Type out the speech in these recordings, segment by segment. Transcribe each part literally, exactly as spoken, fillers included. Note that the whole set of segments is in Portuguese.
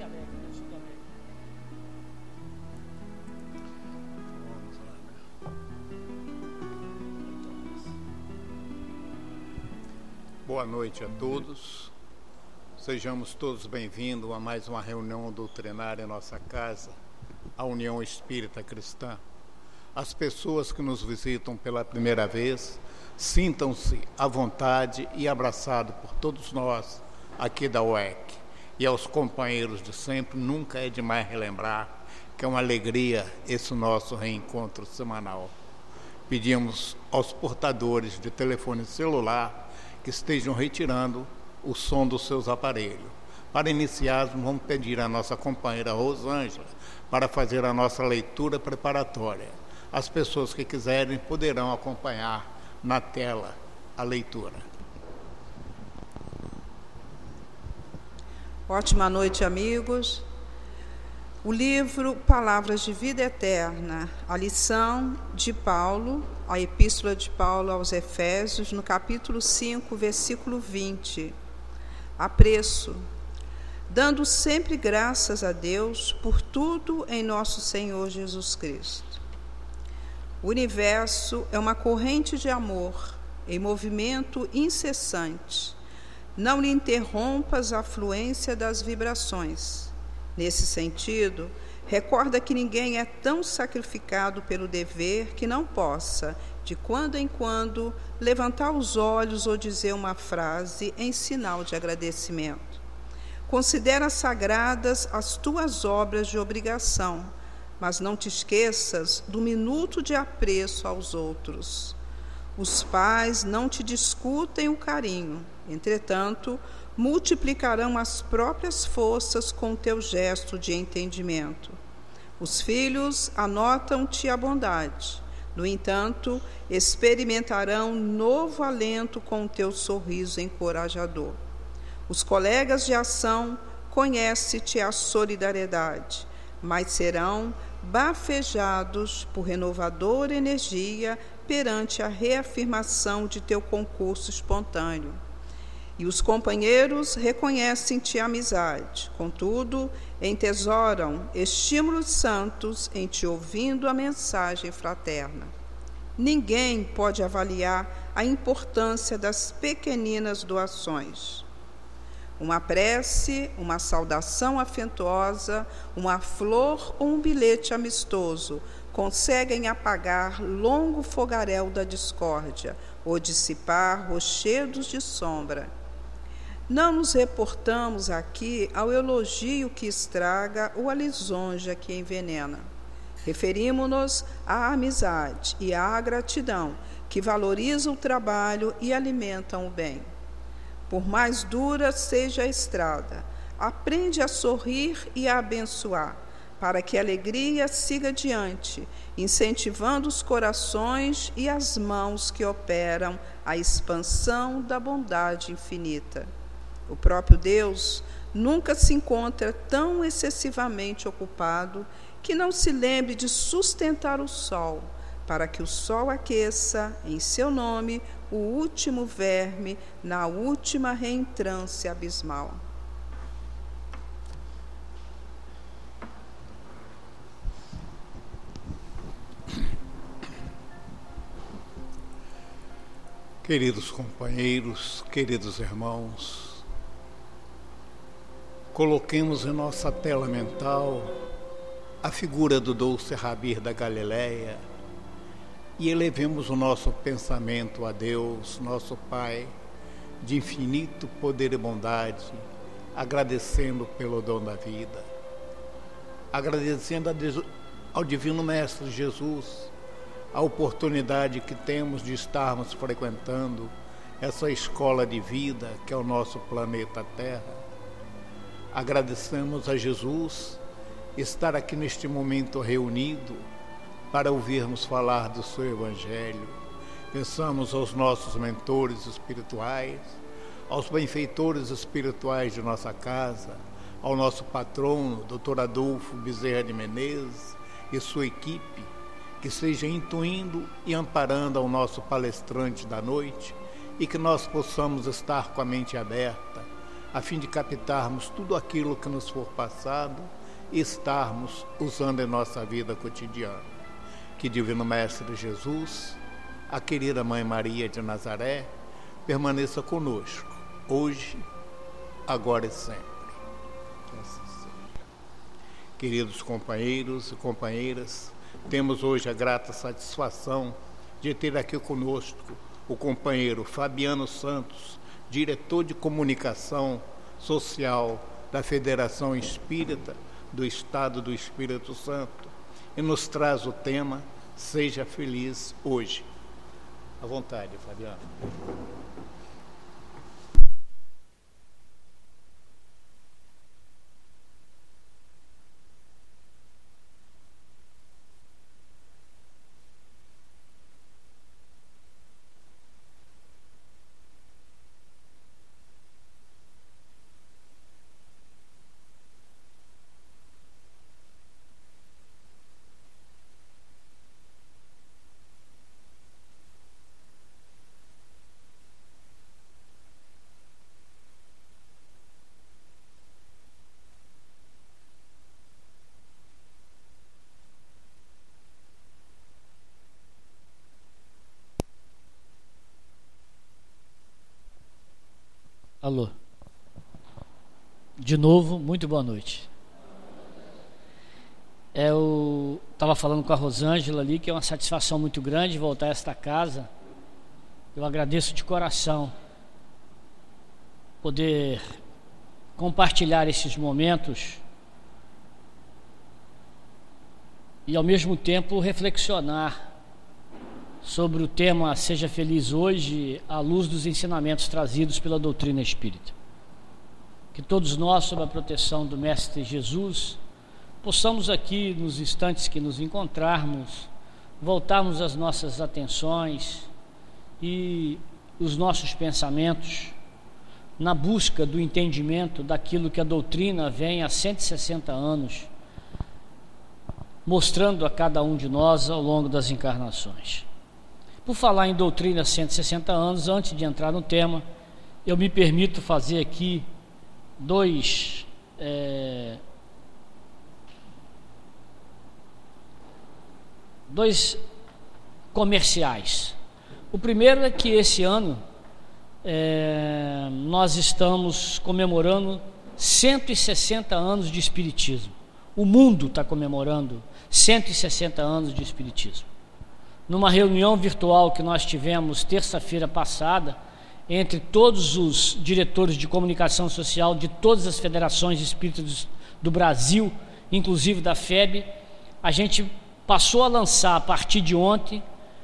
Boa noite a todos. Sejamos todos bem-vindos a mais uma reunião doutrinária em nossa casa, a União Espírita Cristã. As pessoas que nos visitam pela primeira vez, sintam-se à vontade e abraçados por todos nós aqui da U E C. E aos companheiros de sempre, nunca é demais relembrar que é uma alegria esse nosso reencontro semanal. Pedimos aos portadores de telefone celular que estejam retirando o som dos seus aparelhos. Para iniciarmos, vamos pedir à nossa companheira Rosângela para fazer a nossa leitura preparatória. As pessoas que quiserem poderão acompanhar na tela a leitura. Ótima noite, amigos. O livro Palavras de Vida Eterna, a lição de Paulo, a epístola de Paulo aos Efésios, no capítulo cinco, versículo vinte. Apreço, dando sempre graças a Deus por tudo em nosso Senhor Jesus Cristo. O universo é uma corrente de amor em movimento incessante. Não lhe interrompas a fluência das vibrações. Nesse sentido, recorda que ninguém é tão sacrificado pelo dever que não possa, de quando em quando, levantar os olhos ou dizer uma frase em sinal de agradecimento. Considera sagradas as tuas obras de obrigação, mas não te esqueças do minuto de apreço aos outros. Os pais não te discutem o carinho, entretanto, multiplicarão as próprias forças com teu gesto de entendimento. Os filhos anotam-te a bondade, no entanto, experimentarão novo alento com o teu sorriso encorajador. Os colegas de ação conhecem-te a solidariedade, mas serão bafejados por renovadora energia perante a reafirmação de teu concurso espontâneo. E os companheiros reconhecem-te amizade, contudo, entesouram estímulos santos em te ouvindo a mensagem fraterna. Ninguém pode avaliar a importância das pequeninas doações. Uma prece, uma saudação afetuosa, uma flor ou um bilhete amistoso conseguem apagar longo fogaréu da discórdia ou dissipar rochedos de sombra. Não nos reportamos aqui ao elogio que estraga ou à lisonja que envenena. Referimos-nos à amizade e à gratidão que valorizam o trabalho e alimentam o bem. Por mais dura seja a estrada, aprende a sorrir e a abençoar, para que a alegria siga adiante, incentivando os corações e as mãos que operam a expansão da bondade infinita. O próprio Deus nunca se encontra tão excessivamente ocupado que não se lembre de sustentar o sol, para que o sol aqueça, em seu nome, o último verme na última reentrância abismal. Queridos companheiros, queridos irmãos, coloquemos em nossa tela mental a figura do doce Rabi da Galileia e elevemos o nosso pensamento a Deus, nosso Pai, de infinito poder e bondade, agradecendo pelo dom da vida, agradecendo ao Divino Mestre Jesus a oportunidade que temos de estarmos frequentando essa escola de vida que é o nosso planeta Terra. Agradecemos a Jesus estar aqui neste momento reunido para ouvirmos falar do seu Evangelho. Pensamos aos nossos mentores espirituais, aos benfeitores espirituais de nossa casa, ao nosso patrono, doutor Adolfo Bezerra de Menezes e sua equipe, que seja intuindo e amparando ao nosso palestrante da noite e que nós possamos estar com a mente aberta a fim de captarmos tudo aquilo que nos for passado e estarmos usando em nossa vida cotidiana. Que Divino Mestre Jesus, a querida Mãe Maria de Nazaré, permaneça conosco, hoje, agora e sempre. Que assim seja. Queridos companheiros e companheiras, temos hoje a grata satisfação de ter aqui conosco o companheiro Fabiano Santos, diretor de comunicação social da Federação Espírita do Estado do Espírito Santo, e nos traz o tema Seja Feliz Hoje. À vontade, Fabiano. Alô. De novo, muito boa noite. Eu estava falando com a Rosângela ali que é uma satisfação muito grande voltar a esta casa. Eu agradeço de coração poder compartilhar esses momentos e ao mesmo tempo reflexionar sobre o tema Seja Feliz Hoje, à luz dos ensinamentos trazidos pela doutrina espírita. Que todos nós, sob a proteção do Mestre Jesus, possamos aqui, nos instantes que nos encontrarmos, voltarmos as nossas atenções e os nossos pensamentos na busca do entendimento daquilo que a doutrina vem há cento e sessenta anos mostrando a cada um de nós ao longo das encarnações. Por falar em doutrina há cento e sessenta anos, antes de entrar no tema, eu me permito fazer aqui dois é, dois comerciais. O primeiro é que esse ano é, nós estamos comemorando cento e sessenta anos de Espiritismo. O mundo está comemorando cento e sessenta anos de Espiritismo. Numa reunião virtual que nós tivemos terça-feira passada, entre todos os diretores de comunicação social de todas as federações espíritas do Brasil, inclusive da F E B, a gente passou a lançar a partir de ontem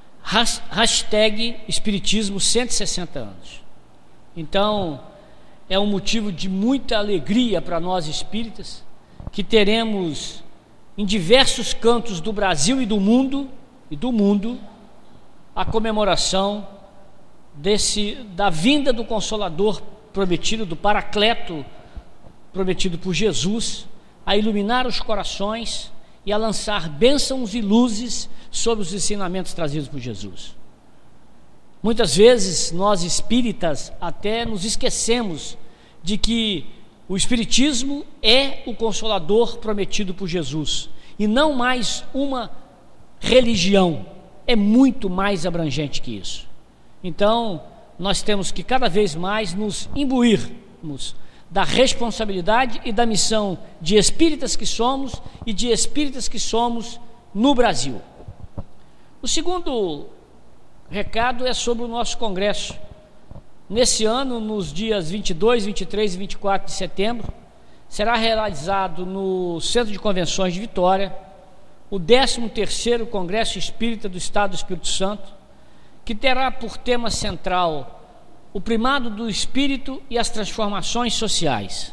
hashtag Espiritismo cento e sessenta anos. Então, é um motivo de muita alegria para nós espíritas, que teremos em diversos cantos do Brasil e do mundo, e do mundo, a comemoração desse, da vinda do Consolador prometido, do Paracleto prometido por Jesus, a iluminar os corações e a lançar bênçãos e luzes sobre os ensinamentos trazidos por Jesus. Muitas vezes nós espíritas até nos esquecemos de que o Espiritismo é o Consolador prometido por Jesus e não mais uma religião. É muito mais abrangente que isso. Então, nós temos que cada vez mais nos imbuirmos da responsabilidade e da missão de espíritas que somos e de espíritas que somos no Brasil. O segundo recado é sobre o nosso congresso. Nesse ano, nos dias vinte e dois, vinte e três e vinte e quatro de setembro, será realizado no Centro de Convenções de Vitória o décimo terceiro Congresso Espírita do Estado do Espírito Santo, que terá por tema central o primado do espírito e as transformações sociais.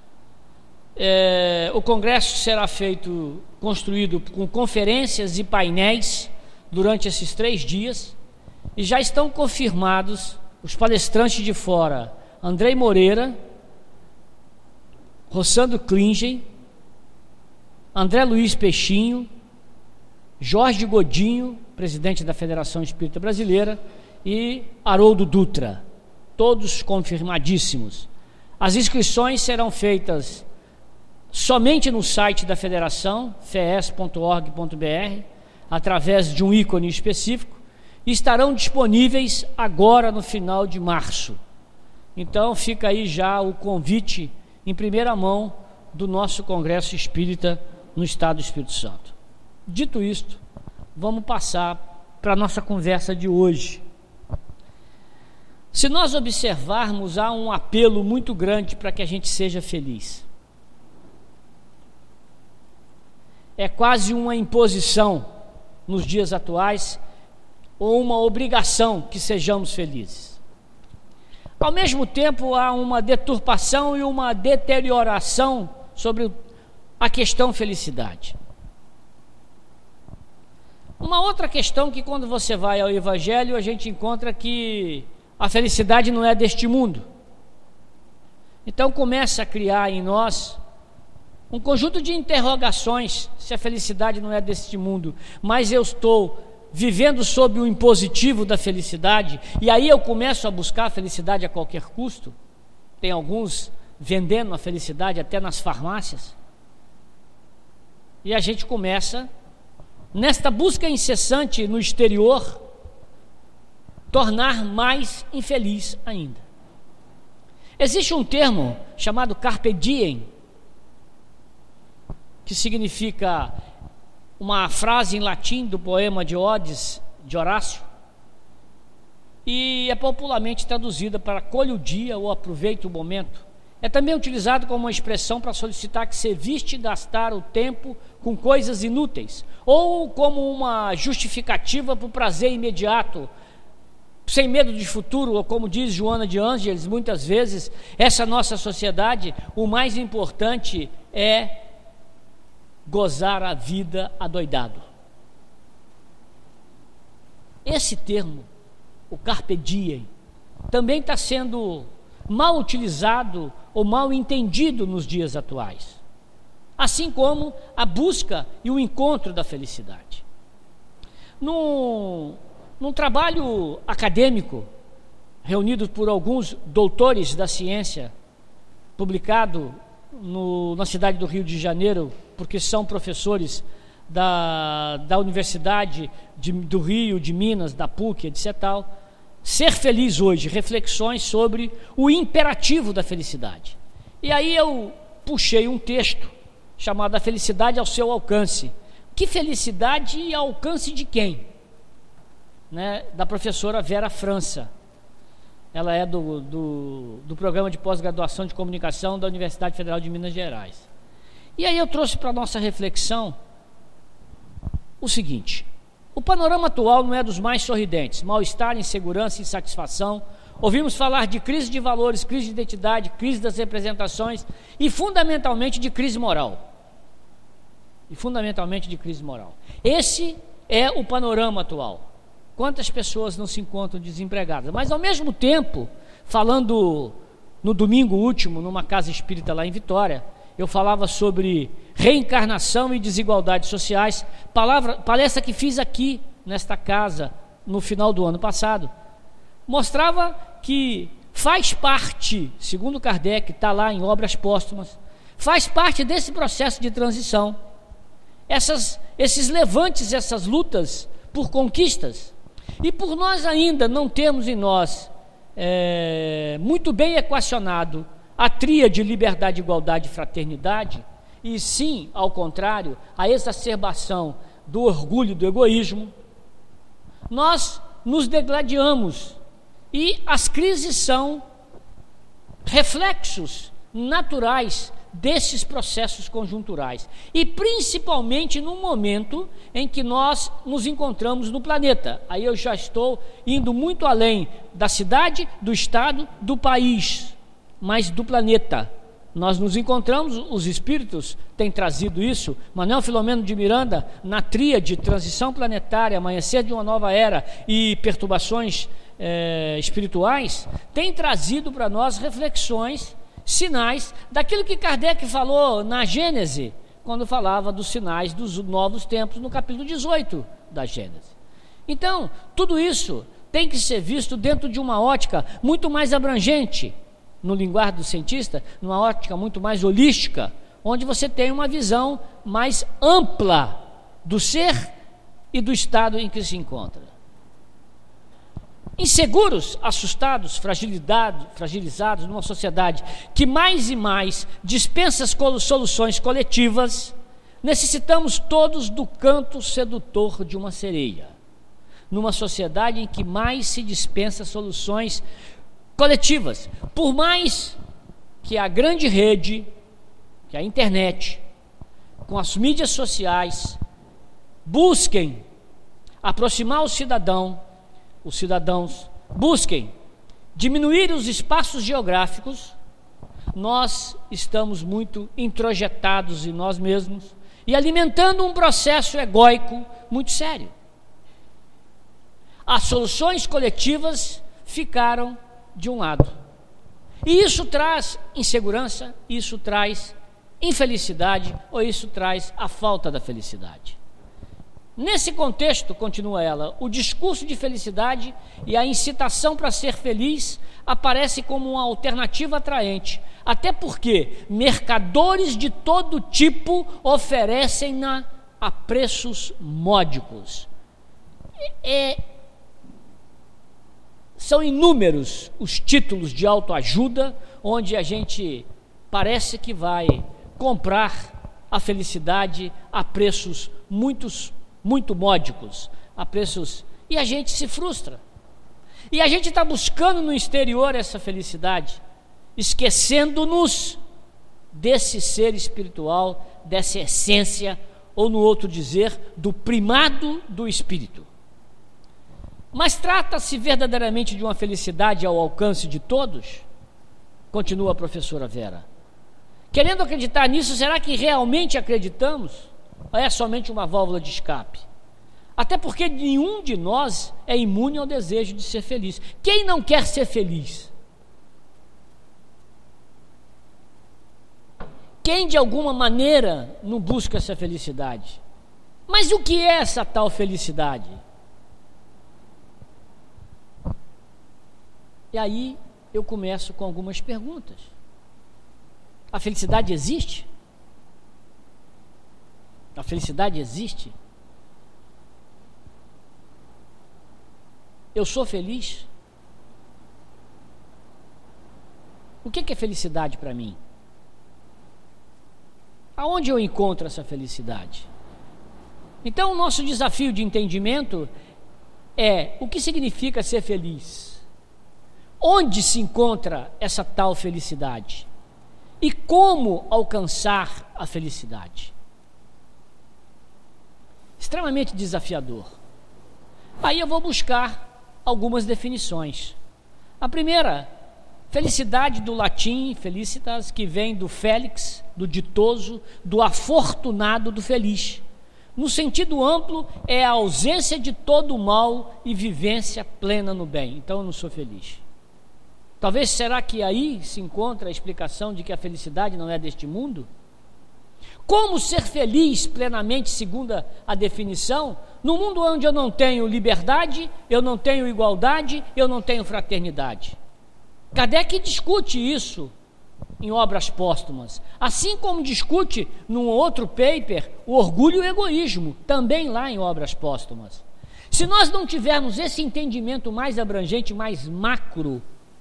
É, o congresso será feito, construído com conferências e painéis durante esses três dias, e já estão confirmados os palestrantes de fora: Andrei Moreira, Rossandro Klingen, André Luiz Peixinho, Jorge Godinho, presidente da Federação Espírita Brasileira, e Haroldo Dutra, todos confirmadíssimos. As inscrições serão feitas somente no site da Federação, fes ponto org ponto br, através de um ícone específico, e estarão disponíveis agora no final de março. Então fica aí já o convite em primeira mão do nosso Congresso Espírita no Estado do Espírito Santo. Dito isto, vamos passar para a nossa conversa de hoje. Se nós observarmos, há um apelo muito grande para que a gente seja feliz. É quase uma imposição nos dias atuais, ou uma obrigação que sejamos felizes. Ao mesmo tempo, há uma deturpação e uma deterioração sobre a questão felicidade. Uma outra questão que, quando você vai ao Evangelho, a gente encontra que a felicidade não é deste mundo. Então começa a criar em nós um conjunto de interrogações, se a felicidade não é deste mundo, mas eu estou vivendo sob o impositivo da felicidade, e aí eu começo a buscar a felicidade a qualquer custo. Tem alguns vendendo a felicidade até nas farmácias. E a gente começa, nesta busca incessante no exterior, tornar mais infeliz ainda. Existe um termo chamado carpe diem, que significa uma frase em latim do poema de Odes, de Horácio, e é popularmente traduzida para colhe o dia ou aproveite o momento. É também utilizado como uma expressão para solicitar que se evite gastar o tempo com coisas inúteis, ou como uma justificativa para o prazer imediato, sem medo de futuro, ou como diz Joana de Ângeles, muitas vezes, essa nossa sociedade, o mais importante é gozar a vida adoidado. Esse termo, o carpe diem, também está sendo mal utilizado ou mal entendido nos dias atuais, assim como a busca e o encontro da felicidade. Num, num trabalho acadêmico reunido por alguns doutores da ciência, publicado no, na cidade do Rio de Janeiro, porque são professores da, da Universidade de, do Rio, de Minas, da P U C, etcétera. Ser feliz hoje, reflexões sobre o imperativo da felicidade. E aí eu puxei um texto chamado A Felicidade ao Seu Alcance. Que felicidade e alcance de quem? Né? Da professora Vera França. Ela é do, do, do programa de pós-graduação de comunicação da Universidade Federal de Minas Gerais. E aí eu trouxe para a nossa reflexão o seguinte: o panorama atual não é dos mais sorridentes. Mal-estar, insegurança, insatisfação. Ouvimos falar de crise de valores, crise de identidade, crise das representações e fundamentalmente de crise moral. E fundamentalmente de crise moral. Esse é o panorama atual. Quantas pessoas não se encontram desempregadas? Mas ao mesmo tempo, falando no domingo último, numa casa espírita lá em Vitória, eu falava sobre reencarnação e desigualdades sociais, palavra, palestra que fiz aqui, nesta casa, no final do ano passado, mostrava que faz parte, segundo Kardec, está lá em Obras Póstumas, faz parte desse processo de transição, essas, esses levantes, essas lutas por conquistas, e por nós ainda não termos em nós é, muito bem equacionado a tríade liberdade, igualdade e fraternidade, e sim, ao contrário, a exacerbação do orgulho e do egoísmo, nós nos degladiamos, e as crises são reflexos naturais desses processos conjunturais, e principalmente no momento em que nós nos encontramos no planeta. Aí eu já estou indo muito além da cidade, do estado, do país, mas do planeta. Nós nos encontramos, os espíritos têm trazido isso, Manuel Filomeno de Miranda, na tríade transição planetária, amanhecer de uma nova era e perturbações é, espirituais, tem trazido para nós reflexões, sinais daquilo que Kardec falou na Gênese, quando falava dos sinais dos novos tempos, no capítulo dezoito da Gênese. Então, tudo isso tem que ser visto dentro de uma ótica muito mais abrangente. no linguar do cientista, numa ótica muito mais holística, onde você tem uma visão mais ampla do ser e do estado em que se encontra. Inseguros, assustados, fragilizados numa sociedade que mais e mais dispensa soluções coletivas, necessitamos todos do canto sedutor de uma sereia. Numa sociedade em que mais se dispensa soluções coletivas, por mais que a grande rede, que a internet, com as mídias sociais, busquem aproximar o cidadão, os cidadãos, busquem diminuir os espaços geográficos, nós estamos muito introjetados em nós mesmos e alimentando um processo egóico muito sério. As soluções coletivas ficaram de um lado. E isso traz insegurança, isso traz infelicidade, ou isso traz a falta da felicidade. Nesse contexto, continua ela, o discurso de felicidade e a incitação para ser feliz aparece como uma alternativa atraente, até porque mercadores de todo tipo oferecem-na a preços módicos. É, são inúmeros os títulos de autoajuda onde a gente parece que vai comprar a felicidade a preços muitos muito módicos, a preços, e a gente se frustra. E a gente está buscando no exterior essa felicidade, esquecendo-nos desse ser espiritual, dessa essência, ou no outro dizer, do primado do espírito. Mas trata-se verdadeiramente de uma felicidade ao alcance de todos? Continua a professora Vera. Querendo acreditar nisso, será que realmente acreditamos? Ou é somente uma válvula de escape? Até porque nenhum de nós é imune ao desejo de ser feliz. Quem não quer ser feliz? Quem de alguma maneira não busca essa felicidade? Mas o que é essa tal felicidade? E aí eu começo com algumas perguntas. A felicidade existe? A felicidade existe? Eu sou feliz? O que é felicidade para mim? Aonde eu encontro essa felicidade? Então, o nosso desafio de entendimento é: o que significa ser feliz? Onde se encontra essa tal felicidade? E como alcançar a felicidade? Extremamente desafiador. Aí eu vou buscar algumas definições. A primeira, felicidade do latim felicitas, que vem do félix, do ditoso, do afortunado, do feliz. No sentido amplo, é a ausência de todo o mal e vivência plena no bem. Então eu não sou feliz. Talvez, será que aí se encontra a explicação de que a felicidade não é deste mundo? Como ser feliz plenamente, segundo a definição, no mundo onde eu não tenho liberdade, eu não tenho igualdade, eu não tenho fraternidade? Kardec discute isso em Obras Póstumas, assim como discute num outro paper o orgulho e o egoísmo, também lá em Obras Póstumas. Se nós não tivermos esse entendimento mais abrangente, mais macro,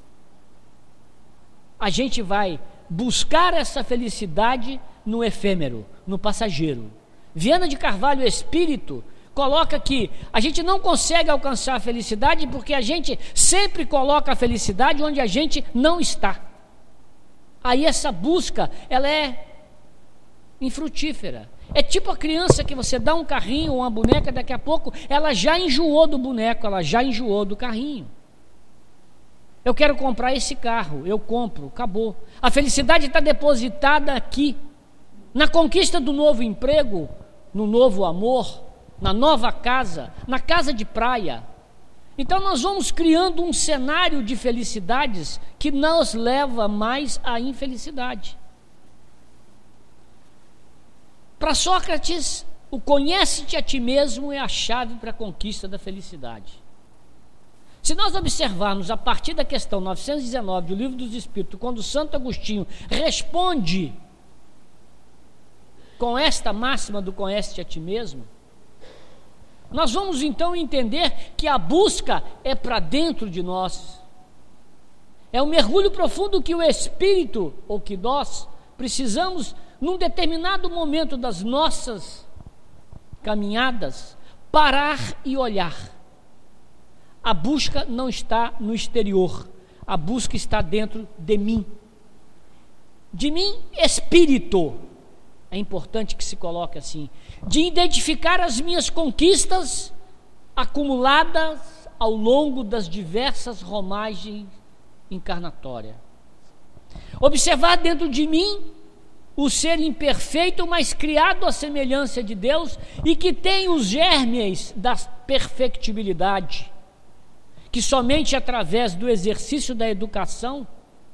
a gente vai buscar essa felicidade no efêmero, no passageiro. Viana de Carvalho Espírito coloca que a gente não consegue alcançar a felicidade porque a gente sempre coloca a felicidade onde a gente não está. Aí essa busca, ela é infrutífera. É tipo a criança que você dá um carrinho ou uma boneca, daqui a pouco ela já enjoou do boneco, ela já enjoou do carrinho. Eu quero comprar esse carro, eu compro, acabou. A felicidade está depositada aqui, na conquista do novo emprego, no novo amor, na nova casa, na casa de praia. Então nós vamos criando um cenário de felicidades que nos leva mais à infelicidade. Para Sócrates, o conhece-te a ti mesmo é a chave para a conquista da felicidade. Se nós observarmos a partir da questão novecentos e dezenove do Livro dos Espíritos, quando Santo Agostinho responde com esta máxima do conhece-te a ti mesmo, nós vamos então entender que a busca é para dentro de nós. É um mergulho profundo que o Espírito, ou que nós, precisamos, num determinado momento das nossas caminhadas, parar e olhar. A busca não está no exterior, a busca está dentro de mim. De mim, espírito, é importante que se coloque assim, de identificar as minhas conquistas acumuladas ao longo das diversas romagens encarnatórias. Observar dentro de mim o ser imperfeito, mas criado à semelhança de Deus e que tem os germes da perfectibilidade, que somente através do exercício da educação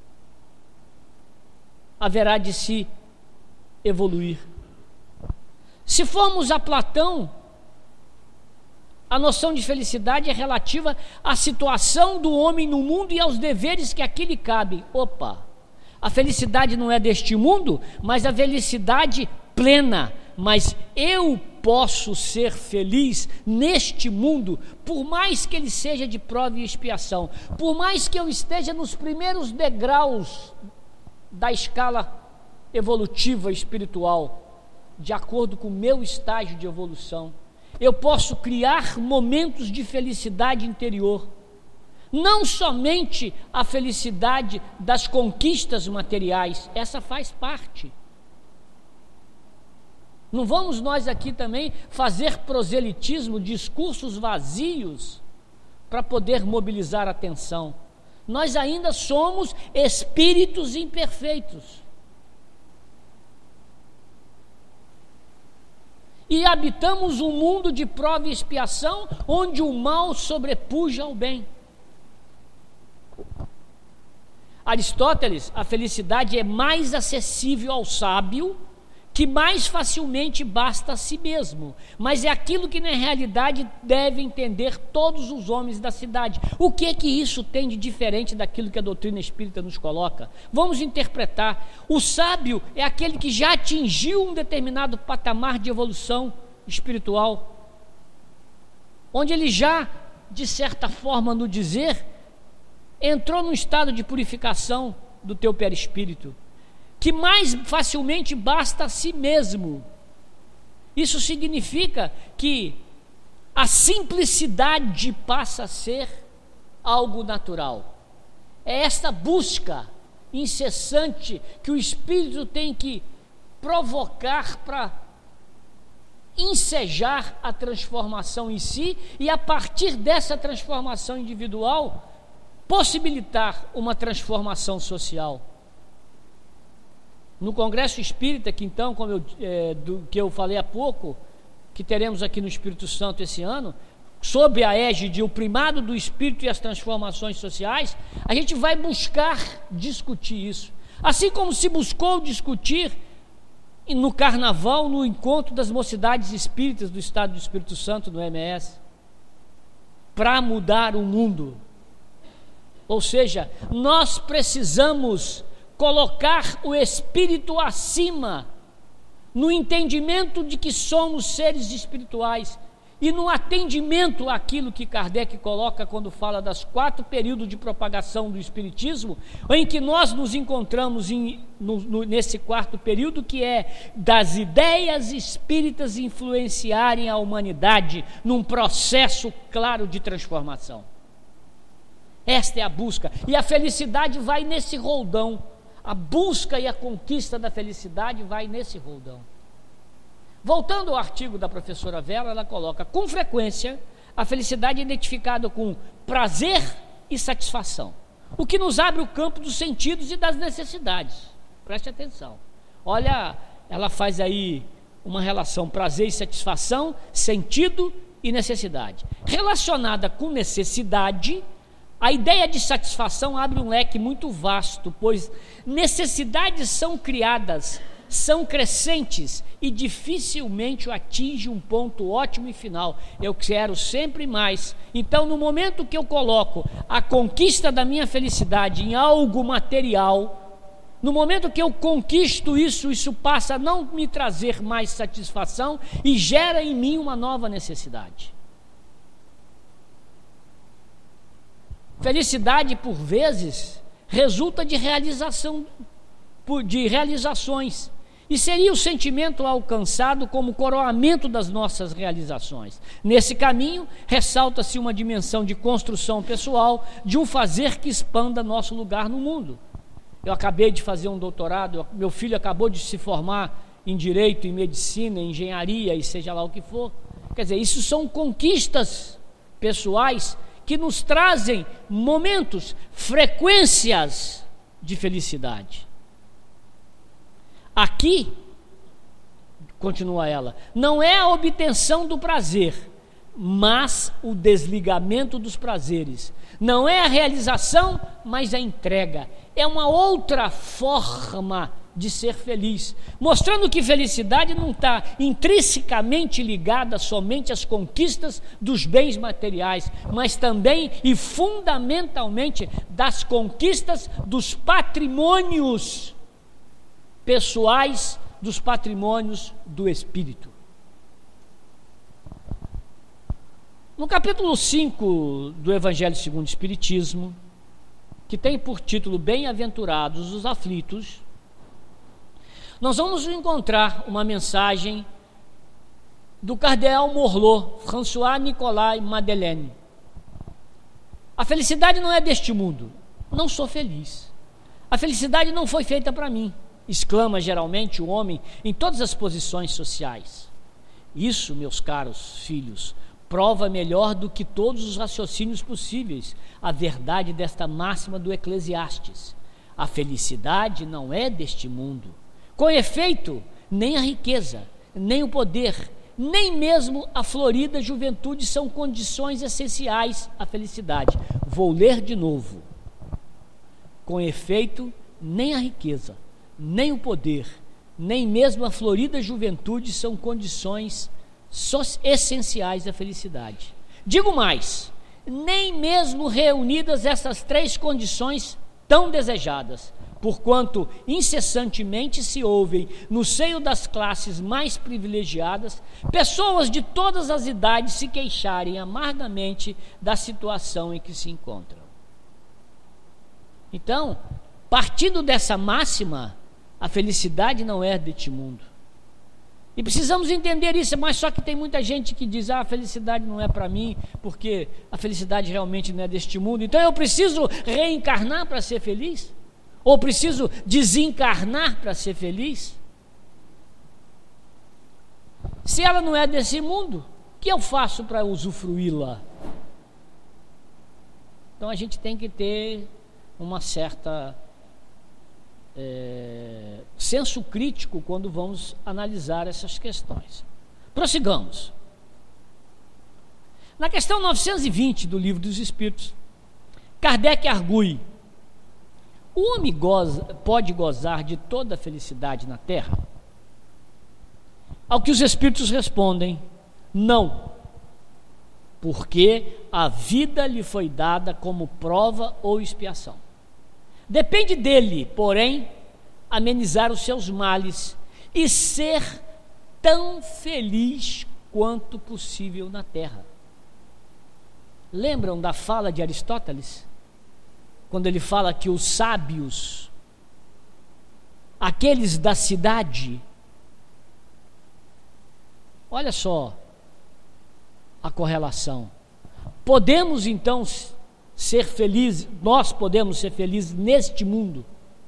haverá de se evoluir. Se formos a Platão, a noção de felicidade é relativa à situação do homem no mundo e aos deveres que aqui lhe cabem. Opa! A felicidade não é deste mundo, mas a felicidade plena. Mas eu posso ser feliz neste mundo, por mais que ele seja de prova e expiação, por mais que eu esteja nos primeiros degraus da escala evolutiva espiritual, de acordo com o meu estágio de evolução, eu posso criar momentos de felicidade interior. Não somente a felicidade das conquistas materiais, essa faz parte. Não vamos nós aqui também fazer proselitismo, discursos vazios, para poder mobilizar a atenção. Nós ainda somos espíritos imperfeitos. E habitamos um mundo de prova e expiação, onde o mal sobrepuja ao bem. Aristóteles, a felicidade é mais acessível ao sábio, que mais facilmente basta a si mesmo, mas é aquilo que na realidade deve entender todos os homens da cidade. O que é que isso tem de diferente daquilo que a doutrina espírita nos coloca? Vamos interpretar. O sábio é aquele que já atingiu um determinado patamar de evolução espiritual, onde ele já, de certa forma, no dizer, entrou num estado de purificação do teu perispírito, que mais facilmente basta a si mesmo. Isso significa que a simplicidade passa a ser algo natural. É esta busca incessante que o espírito tem que provocar para ensejar a transformação em si, e a partir dessa transformação individual possibilitar uma transformação social. No Congresso Espírita, que então, como eu, é, do, que eu falei há pouco, que teremos aqui no Espírito Santo esse ano, sob a égide, o primado do Espírito e as transformações sociais, a gente vai buscar discutir isso. Assim como se buscou discutir no Carnaval, no encontro das mocidades espíritas do Estado do Espírito Santo, no M S, para mudar o mundo. Ou seja, nós precisamos colocar o espírito acima, no entendimento de que somos seres espirituais e no atendimento àquilo que Kardec coloca quando fala das quatro períodos de propagação do espiritismo, em que nós nos encontramos em, no, no, nesse quarto período, que é das ideias espíritas influenciarem a humanidade num processo claro de transformação. Esta é a busca, e a felicidade vai nesse roldão. A busca e a conquista da felicidade vai nesse roldão. Voltando ao artigo da professora Vera, ela coloca: com frequência, a felicidade é identificada com prazer e satisfação, o que nos abre o campo dos sentidos e das necessidades. Preste atenção. Olha, ela faz aí uma relação prazer e satisfação, sentido e necessidade. Relacionada com necessidade, a ideia de satisfação abre um leque muito vasto, pois necessidades são criadas são crescentes e dificilmente atinge um ponto ótimo e final. Eu quero sempre mais. Então, no momento que eu coloco a conquista da minha felicidade em algo material, no momento que eu conquisto isso, isso passa a não me trazer mais satisfação e gera em mim uma nova necessidade. Felicidade, por vezes, resulta de realização, de realizações, e seria o sentimento alcançado como coroamento das nossas realizações. Nesse caminho, ressalta-se uma dimensão de construção pessoal, de um fazer que expanda nosso lugar no mundo. Eu acabei de fazer um doutorado, meu filho acabou de se formar em Direito, em Medicina, em Engenharia, e seja lá o que for. Quer dizer, isso são conquistas pessoais que nos trazem momentos, frequências de felicidade. Aqui, continua ela, não é a obtenção do prazer, mas o desligamento dos prazeres. Não é a realização, mas a entrega. É uma outra forma de ser feliz, mostrando que felicidade não está intrinsecamente ligada somente às conquistas dos bens materiais, mas também e fundamentalmente das conquistas dos patrimônios pessoais, dos patrimônios do espírito. No capítulo cinco do Evangelho segundo o Espiritismo, que tem por título Bem-aventurados os aflitos, nós vamos encontrar uma mensagem do cardeal Morlot, François Nicolas Madeleine. A felicidade não é deste mundo. Não sou feliz. A felicidade não foi feita para mim, exclama geralmente o homem em todas as posições sociais. Isso, meus caros filhos, prova melhor do que todos os raciocínios possíveis a verdade desta máxima do Eclesiastes. A felicidade não é deste mundo. Com efeito, nem a riqueza, nem o poder, nem mesmo a florida juventude são condições essenciais à felicidade. Vou ler de novo. Com efeito, nem a riqueza, nem o poder, nem mesmo a florida juventude são condições essenciais à felicidade. Digo mais, nem mesmo reunidas essas três condições tão desejadas, porquanto incessantemente se ouvem, no seio das classes mais privilegiadas, pessoas de todas as idades se queixarem amargamente da situação em que se encontram. Então, partindo dessa máxima, a felicidade não é deste mundo. E precisamos entender isso, mas só que tem muita gente que diz, ah, a felicidade não é para mim, porque a felicidade realmente não é deste mundo, então eu preciso reencarnar para ser feliz? Ou preciso desencarnar para ser feliz? Se ela não é desse mundo, o que eu faço para usufruí-la? Então a gente tem que ter uma certa é, senso crítico quando vamos analisar essas questões. Prossigamos. Na questão novecentos e vinte do Livro dos Espíritos, Kardec argue: o homem goza, pode gozar de toda a felicidade na terra? Ao que os espíritos respondem: não, porque a vida lhe foi dada como prova ou expiação. Depende dele, porém, amenizar os seus males e ser tão feliz quanto possível na terra. Lembram da fala de Aristóteles? Quando ele fala que os sábios, aqueles da cidade, olha só a correlação. Podemos então ser felizes, nós podemos ser felizes neste mundo,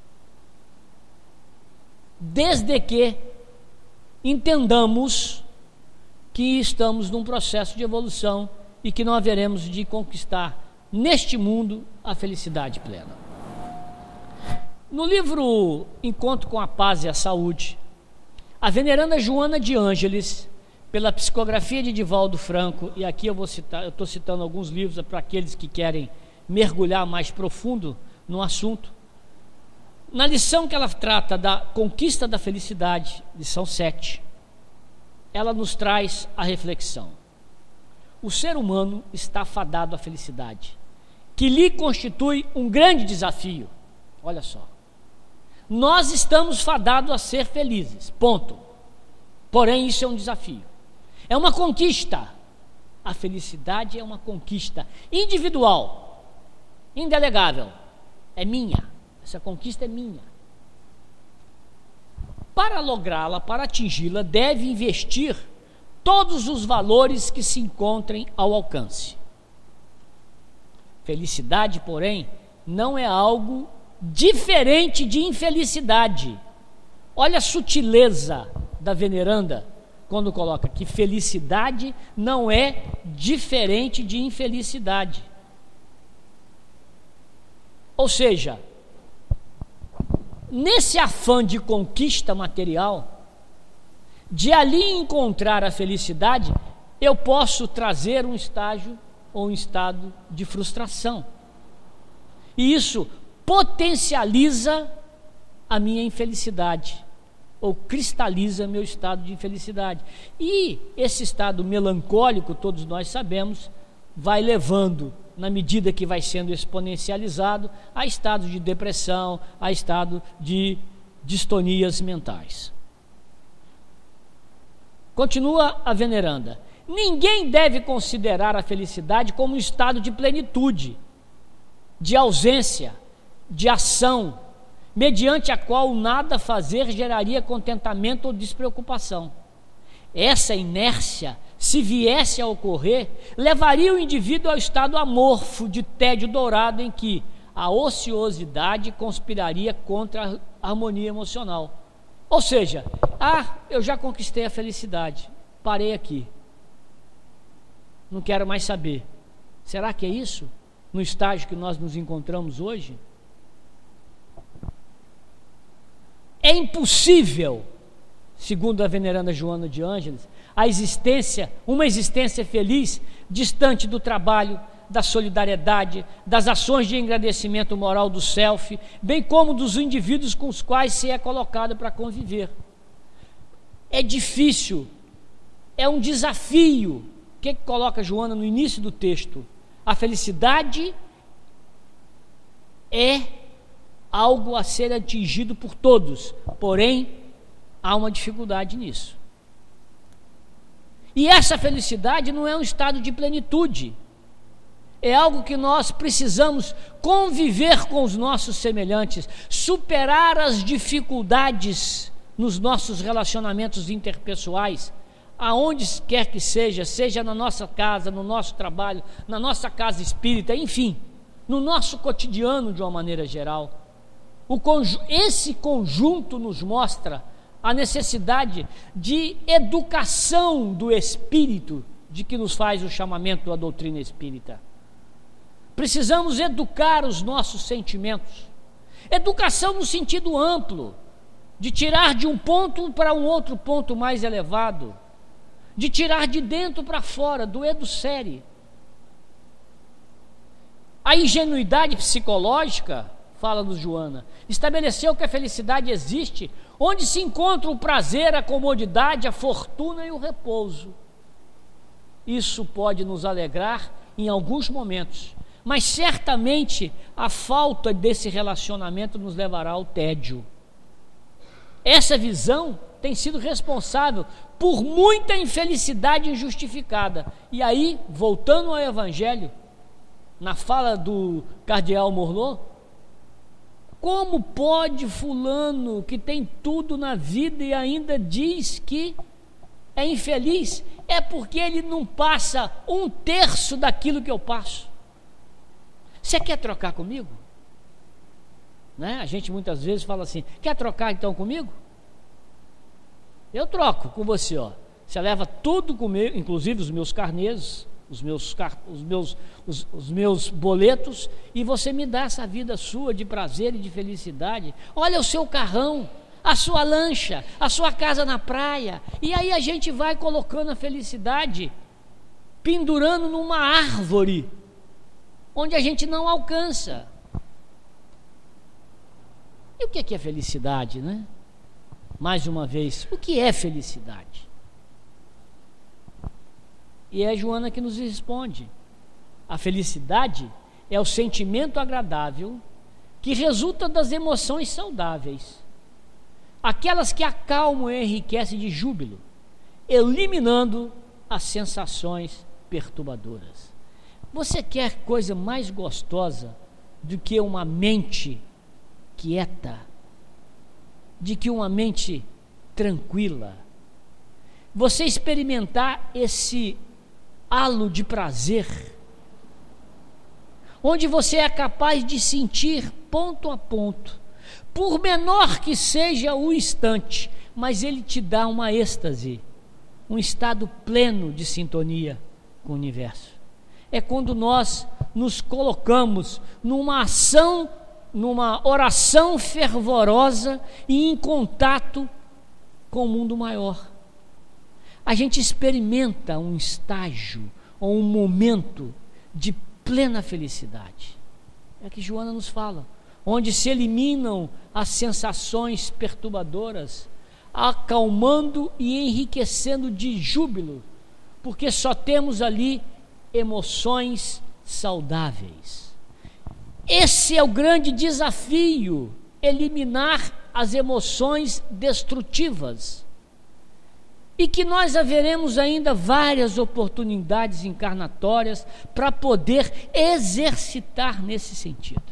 desde que entendamos que estamos num processo de evolução e que não haveremos de conquistar neste mundo a felicidade plena. No livro Encontro com a Paz e a Saúde, a veneranda Joana de Ângeles, pela psicografia de Divaldo Franco, e aqui eu vou citar, eu estou citando alguns livros para aqueles que querem mergulhar mais profundo no assunto, na lição que ela trata da conquista da felicidade, lição sete, ela nos traz a reflexão. O ser humano está fadado à felicidade, que lhe constitui um grande desafio. Olha só, nós estamos fadados a ser felizes, ponto. Porém, isso é um desafio, é uma conquista. A felicidade é uma conquista individual, indelegável, é minha, essa conquista é minha. Para lográ-la, para atingi-la, deve investir todos os valores que se encontrem ao alcance. Felicidade, porém, não é algo diferente de infelicidade. Olha a sutileza da veneranda quando coloca que felicidade não é diferente de infelicidade. Ou seja, nesse afã de conquista material, de ali encontrar a felicidade, eu posso trazer um estágio ou um estado de frustração. E isso potencializa a minha infelicidade, ou cristaliza meu estado de infelicidade. E esse estado melancólico, todos nós sabemos, vai levando, na medida que vai sendo exponencializado, a estado de depressão, a estado de distonias mentais. Continua a veneranda. Ninguém deve considerar a felicidade como um estado de plenitude, de ausência, de ação, mediante a qual nada fazer geraria contentamento ou despreocupação. Essa inércia, se viesse a ocorrer, levaria o indivíduo ao estado amorfo de tédio dourado, em que a ociosidade conspiraria contra a harmonia emocional. Ou seja, ah, eu já conquistei a felicidade, parei aqui, não quero mais saber. Será que é isso? No estágio que nós nos encontramos hoje? É impossível, segundo a veneranda Joana de Ângeles, a existência, uma existência feliz, distante do trabalho, da solidariedade, das ações de engrandecimento moral do self, bem como dos indivíduos com os quais se é colocado para conviver. É difícil, é um desafio. O que, que coloca Joana no início do texto? A felicidade é algo a ser atingido por todos, porém, há uma dificuldade nisso. E essa felicidade não é um estado de plenitude, é algo que nós precisamos conviver com os nossos semelhantes, superar as dificuldades nos nossos relacionamentos interpessoais, aonde quer que seja, seja na nossa casa, no nosso trabalho, na nossa casa espírita, enfim, no nosso cotidiano de uma maneira geral. O conju- esse conjunto nos mostra a necessidade de educação do espírito, de que nos faz o chamamento da doutrina espírita. Precisamos educar os nossos sentimentos. Educação no sentido amplo, de tirar de um ponto para um outro ponto mais elevado, de tirar de dentro para fora, do edu série. A ingenuidade psicológica, fala-nos Joana, estabeleceu que a felicidade existe onde se encontra o prazer, a comodidade, a fortuna e o repouso. Isso pode nos alegrar em alguns momentos, mas certamente a falta desse relacionamento nos levará ao tédio. Essa visão tem sido responsável por muita infelicidade injustificada. E aí, voltando ao Evangelho, na fala do cardeal Morlot, como pode fulano, que tem tudo na vida e ainda diz que é infeliz? É porque ele não passa um terço daquilo que eu passo. Você quer trocar comigo? Né? A gente muitas vezes fala assim, quer trocar então comigo? Eu troco com você, ó. Você leva tudo comigo, inclusive os meus carnês, os meus, os, meus, os, os meus boletos, e você me dá essa vida sua de prazer e de felicidade. Olha o seu carrão, a sua lancha, a sua casa na praia, e aí a gente vai colocando a felicidade, pendurando numa árvore, onde a gente não alcança. E o que é felicidade, né? Mais uma vez, o que é felicidade? E é a Joana que nos responde. A felicidade é o sentimento agradável que resulta das emoções saudáveis, aquelas que acalmam e enriquecem de júbilo, eliminando as sensações perturbadoras. Você quer coisa mais gostosa do que uma mente quieta, de que uma mente tranquila? Você experimentar esse halo de prazer, onde você é capaz de sentir ponto a ponto, por menor que seja o instante, mas ele te dá uma êxtase, um estado pleno de sintonia com o universo. É quando nós nos colocamos numa ação, numa oração fervorosa e em contato com o mundo maior. A gente experimenta um estágio ou um momento de plena felicidade. É que Joana nos fala, onde se eliminam as sensações perturbadoras, acalmando e enriquecendo de júbilo, porque só temos ali emoções saudáveis. Esse é o grande desafio, eliminar as emoções destrutivas. E que nós haveremos ainda várias oportunidades encarnatórias para poder exercitar nesse sentido.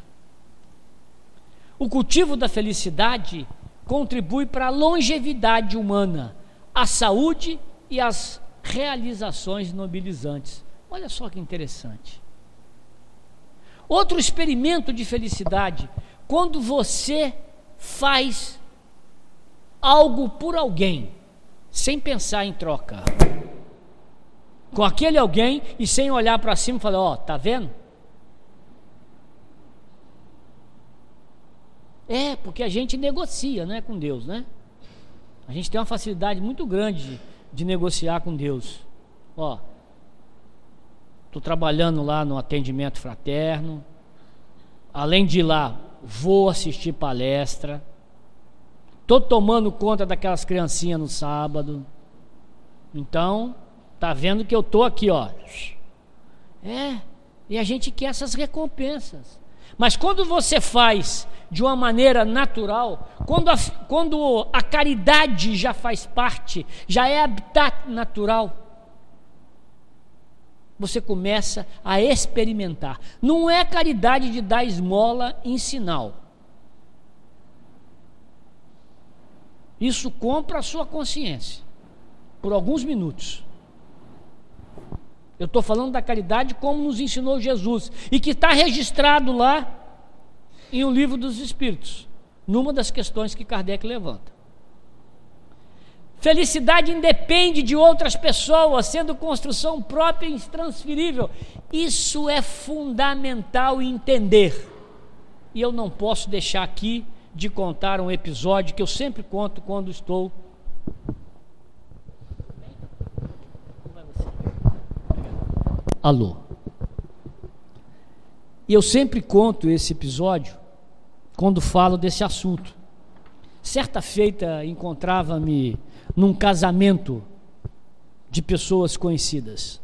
O cultivo da felicidade contribui para a longevidade humana, a saúde e as realizações nobilizantes. Olha só que interessante. Outro experimento de felicidade, quando você faz algo por alguém, sem pensar em troca, com aquele alguém e sem olhar para cima e falar, ó, oh, tá vendo? É, porque a gente negocia, né, com Deus, né? A gente tem uma facilidade muito grande de, de negociar com Deus. Ó, estou trabalhando lá no atendimento fraterno, além de ir lá, vou assistir palestra, estou tomando conta daquelas criancinhas no sábado, então, tá vendo que eu estou aqui, ó. É, e a gente quer essas recompensas. Mas quando você faz de uma maneira natural, quando a, quando a caridade já faz parte, já é habitat natural, você começa a experimentar. Não é caridade de dar esmola em sinal. Isso compra a sua consciência por alguns minutos. Eu estou falando da caridade como nos ensinou Jesus e que está registrado lá em O Livro dos Espíritos, numa das questões que Kardec levanta. Felicidade independe de outras pessoas, sendo construção própria e intransferível. Isso é fundamental entender. E eu não posso deixar aqui de contar um episódio que eu sempre conto quando estou... Alô. E eu sempre conto esse episódio quando falo desse assunto. Certa feita encontrava-me num casamento de pessoas conhecidas.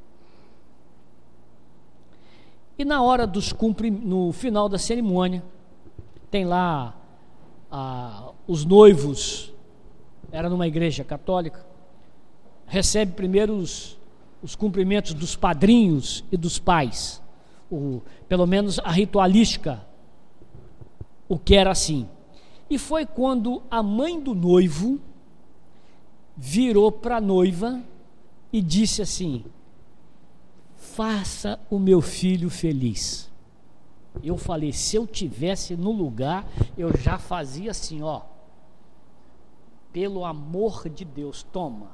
E na hora dos cumpri... no final da cerimônia, tem lá ah, os noivos, era numa igreja católica, recebe primeiro os, os cumprimentos dos padrinhos e dos pais, o, pelo menos a ritualística, o que era assim. E foi quando a mãe do noivo virou para a noiva e disse assim: faça o meu filho feliz. Eu falei, se eu tivesse no lugar, eu já fazia assim, ó, pelo amor de Deus, toma.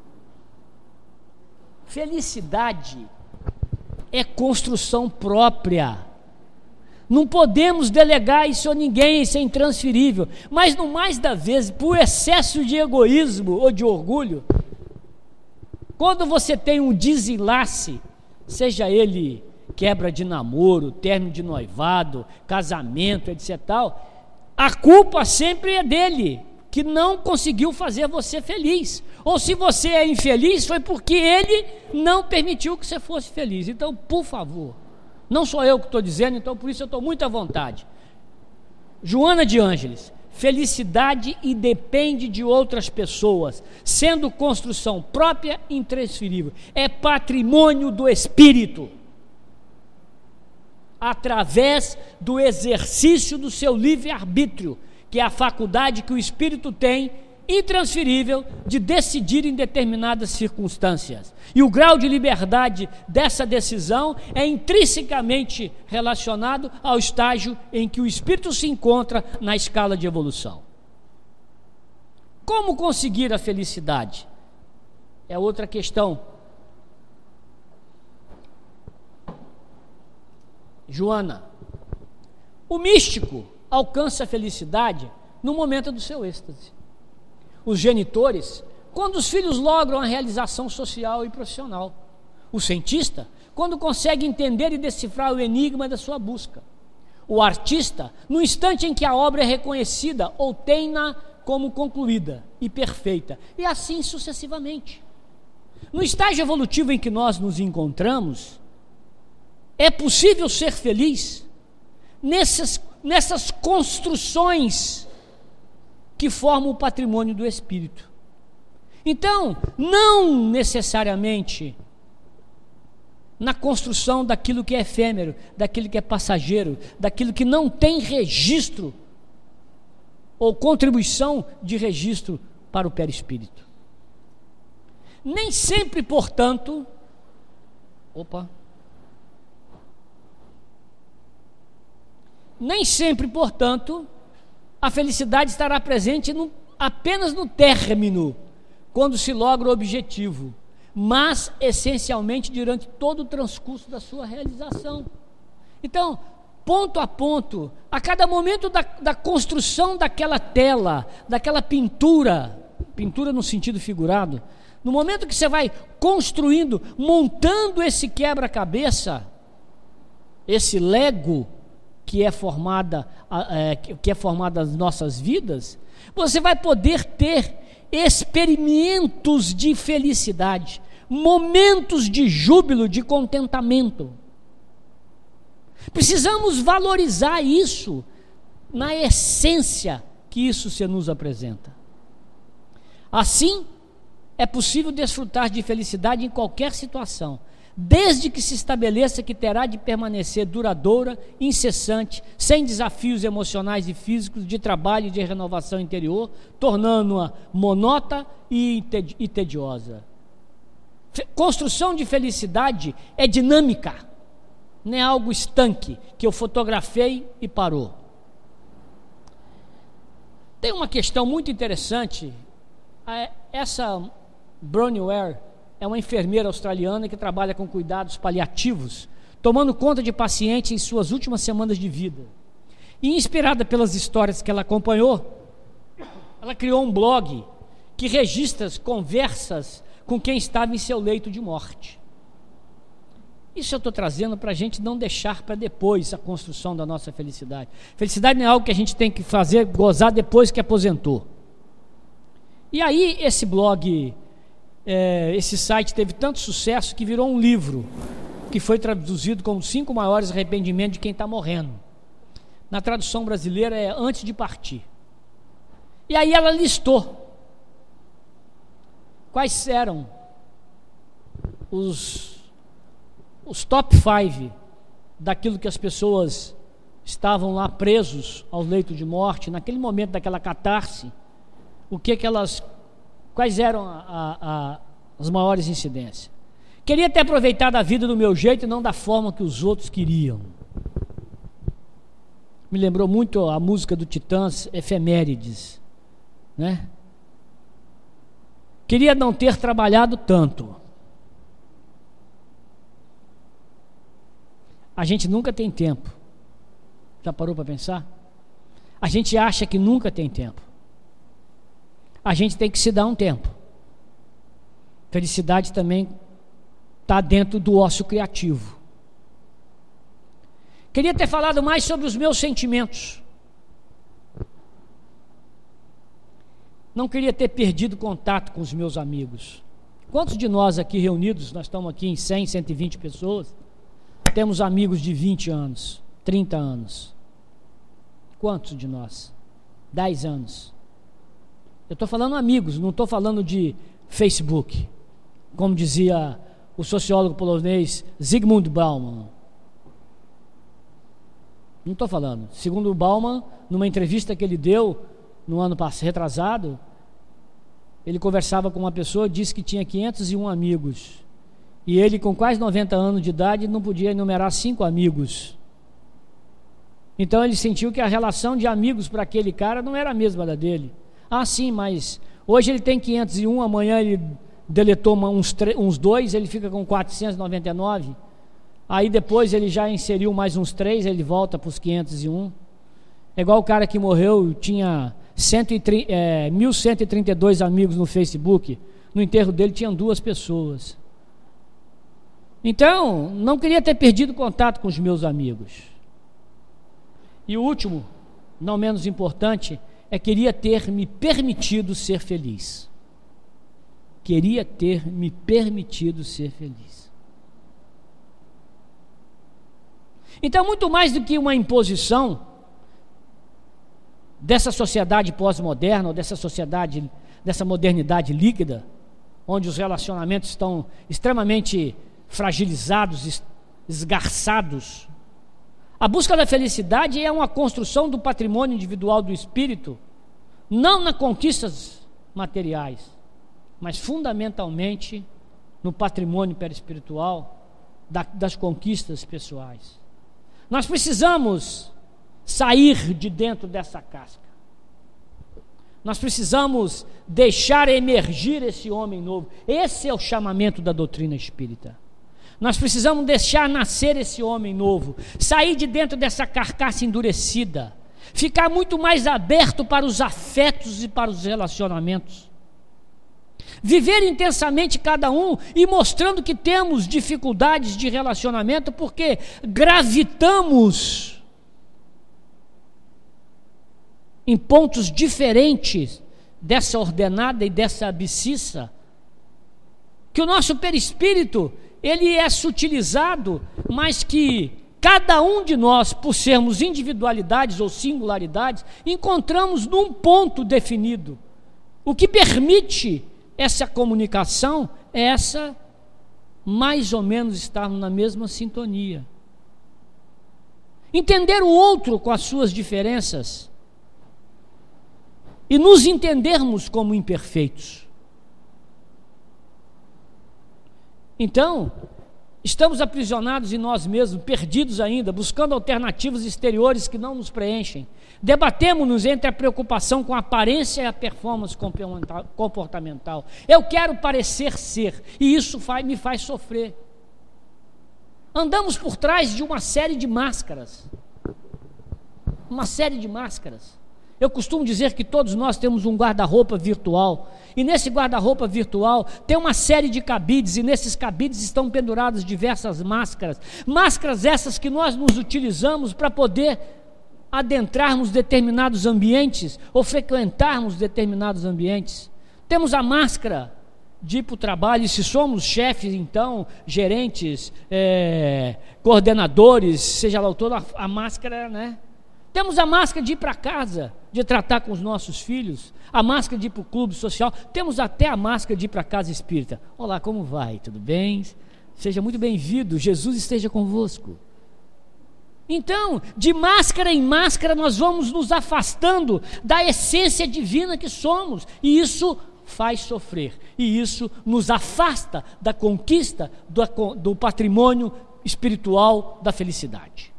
Felicidade é construção própria. Não podemos delegar isso a ninguém, isso é intransferível. Mas no mais das vezes, por excesso de egoísmo ou de orgulho, quando você tem um desenlace, seja ele quebra de namoro, término de noivado, casamento, etcétera tal, a culpa sempre é dele, que não conseguiu fazer você feliz. Ou se você é infeliz, foi porque ele não permitiu que você fosse feliz. Então, por favor, não sou eu que estou dizendo, então por isso eu estou muito à vontade. Joana de Ângeles, felicidade independe de outras pessoas, sendo construção própria e intransferível. É patrimônio do Espírito, através do exercício do seu livre-arbítrio, que é a faculdade que o Espírito tem, intransferível, de decidir em determinadas circunstâncias. E o grau de liberdade dessa decisão é intrinsecamente relacionado ao estágio em que o espírito se encontra na escala de evolução. Como conseguir a felicidade? É outra questão. Joana, o místico alcança a felicidade no momento do seu êxtase. Os genitores, quando os filhos logram a realização social e profissional. O cientista, quando consegue entender e decifrar o enigma da sua busca. O artista, no instante em que a obra é reconhecida ou tem-na como concluída e perfeita, e assim sucessivamente. No estágio evolutivo em que nós nos encontramos, é possível ser feliz nessas, nessas construções que formam o patrimônio do espírito. Então, não necessariamente na construção daquilo que é efêmero, daquilo que é passageiro, daquilo que não tem registro ou contribuição de registro para o perispírito. Nem sempre, portanto, opa, nem sempre, portanto, a felicidade estará presente no, apenas no término, quando se logra o objetivo, mas essencialmente durante todo o transcurso da sua realização. Então, ponto a ponto, a cada momento da, da construção daquela tela, daquela pintura, pintura no sentido figurado, no momento que você vai construindo, montando esse quebra-cabeça, esse Lego que é formada, é, que é formada as nossas vidas, você vai poder ter experimentos de felicidade, momentos de júbilo, de contentamento. Precisamos valorizar isso na essência que isso se nos apresenta. Assim, é possível desfrutar de felicidade em qualquer situação, desde que se estabeleça que terá de permanecer duradoura, incessante, sem desafios emocionais e físicos, de trabalho e de renovação interior, tornando-a monótona e tediosa. Construção de felicidade é dinâmica, não é algo estanque, que eu fotografei e parou. Tem uma questão muito interessante. Essa Bronnie Ware é uma enfermeira australiana que trabalha com cuidados paliativos, tomando conta de pacientes em suas últimas semanas de vida. E inspirada pelas histórias que ela acompanhou, ela criou um blog que registra as conversas com quem estava em seu leito de morte. Isso eu estou trazendo para a gente não deixar para depois a construção da nossa felicidade. Felicidade não é algo que a gente tem que fazer, gozar depois que aposentou. E aí esse blog... É, esse site teve tanto sucesso que virou um livro que foi traduzido como cinco maiores arrependimentos de quem está morrendo. Na tradução brasileira é Antes de Partir. E aí ela listou quais eram os, os top five daquilo que as pessoas estavam lá presos ao leito de morte, naquele momento daquela catarse, o que que elas... Quais eram a, a, a, as maiores incidências? Queria ter aproveitado a vida do meu jeito e não da forma que os outros queriam. Me lembrou muito a música do Titãs, Efemérides, né? Queria não ter trabalhado tanto. A gente nunca tem tempo. Já parou para pensar? A gente acha que nunca tem tempo. A gente tem que se dar um tempo. Felicidade também está dentro do ócio criativo. Queria ter falado mais sobre os meus sentimentos. não queria ter perdido contato com os meus amigos. Quantos de nós aqui reunidos, nós estamos aqui em cem, cento e vinte pessoas, temos amigos de vinte anos, trinta anos? Quantos de nós? dez anos. Eu estou falando amigos, não estou falando de Facebook, como dizia o sociólogo polonês Zygmunt Bauman. Não estou falando. Segundo o Bauman, numa entrevista que ele deu no ano passado, retrasado, ele conversava com uma pessoa, disse que tinha quinhentos e um amigos. E ele, com quase noventa anos de idade, não podia enumerar cinco amigos. Então ele sentiu que a relação de amigos para aquele cara não era a mesma da dele. Ah, sim, mas hoje ele tem quinhentos e um, amanhã ele deletou uns, uns dois, ele fica com quatrocentos e noventa e nove. Aí depois ele já inseriu mais uns três, ele volta para os quinhentos e um. É igual o cara que morreu, tinha mil cento e trinta e dois amigos no Facebook. No enterro dele tinham duas pessoas. Então, não queria ter perdido contato com os meus amigos. E o último, não menos importante, é queria ter me permitido ser feliz. Queria ter me permitido ser feliz. Então, muito mais do que uma imposição dessa sociedade pós-moderna, ou dessa sociedade, dessa modernidade líquida, onde os relacionamentos estão extremamente fragilizados, esgarçados, a busca da felicidade é uma construção do patrimônio individual do espírito, não nas conquistas materiais, mas fundamentalmente no patrimônio perispiritual da, das conquistas pessoais. Nós precisamos sair de dentro dessa casca. Nós precisamos deixar emergir esse homem novo. Esse é o chamamento da doutrina espírita. Nós precisamos deixar nascer esse homem novo, sair de dentro dessa carcaça endurecida, ficar muito mais aberto para os afetos e para os relacionamentos. Viver intensamente cada um e mostrando que temos dificuldades de relacionamento porque gravitamos em pontos diferentes dessa ordenada e dessa abscissa, que o nosso perispírito ele é sutilizado, mas que cada um de nós, por sermos individualidades ou singularidades, encontramos num ponto definido. O que permite essa comunicação é essa, mais ou menos estarmos na mesma sintonia. Entender o outro com as suas diferenças e nos entendermos como imperfeitos. Então, estamos aprisionados em nós mesmos, perdidos ainda, buscando alternativas exteriores que não nos preenchem. Debatemos-nos entre a preocupação com a aparência e a performance comportamental. Eu quero parecer ser, e isso faz, me faz sofrer. Andamos por trás de uma série de máscaras. Uma série de máscaras. Eu costumo dizer que todos nós temos um guarda-roupa virtual, e nesse guarda-roupa virtual tem uma série de cabides, e nesses cabides estão penduradas diversas máscaras, máscaras essas que nós nos utilizamos para poder adentrarmos determinados ambientes, ou frequentarmos determinados ambientes. Temos a máscara de ir para o trabalho, e se somos chefes, então, gerentes, é, coordenadores, seja lá o todo, a, a máscara, né? Temos a máscara de ir para casa, de tratar com os nossos filhos, a máscara de ir para o clube social, temos até a máscara de ir para a casa espírita. Olá, como vai? Tudo bem? Seja muito bem-vindo, Jesus esteja convosco. Então, de máscara em máscara, nós vamos nos afastando da essência divina que somos, e isso faz sofrer, e isso nos afasta da conquista do, do patrimônio espiritual da felicidade.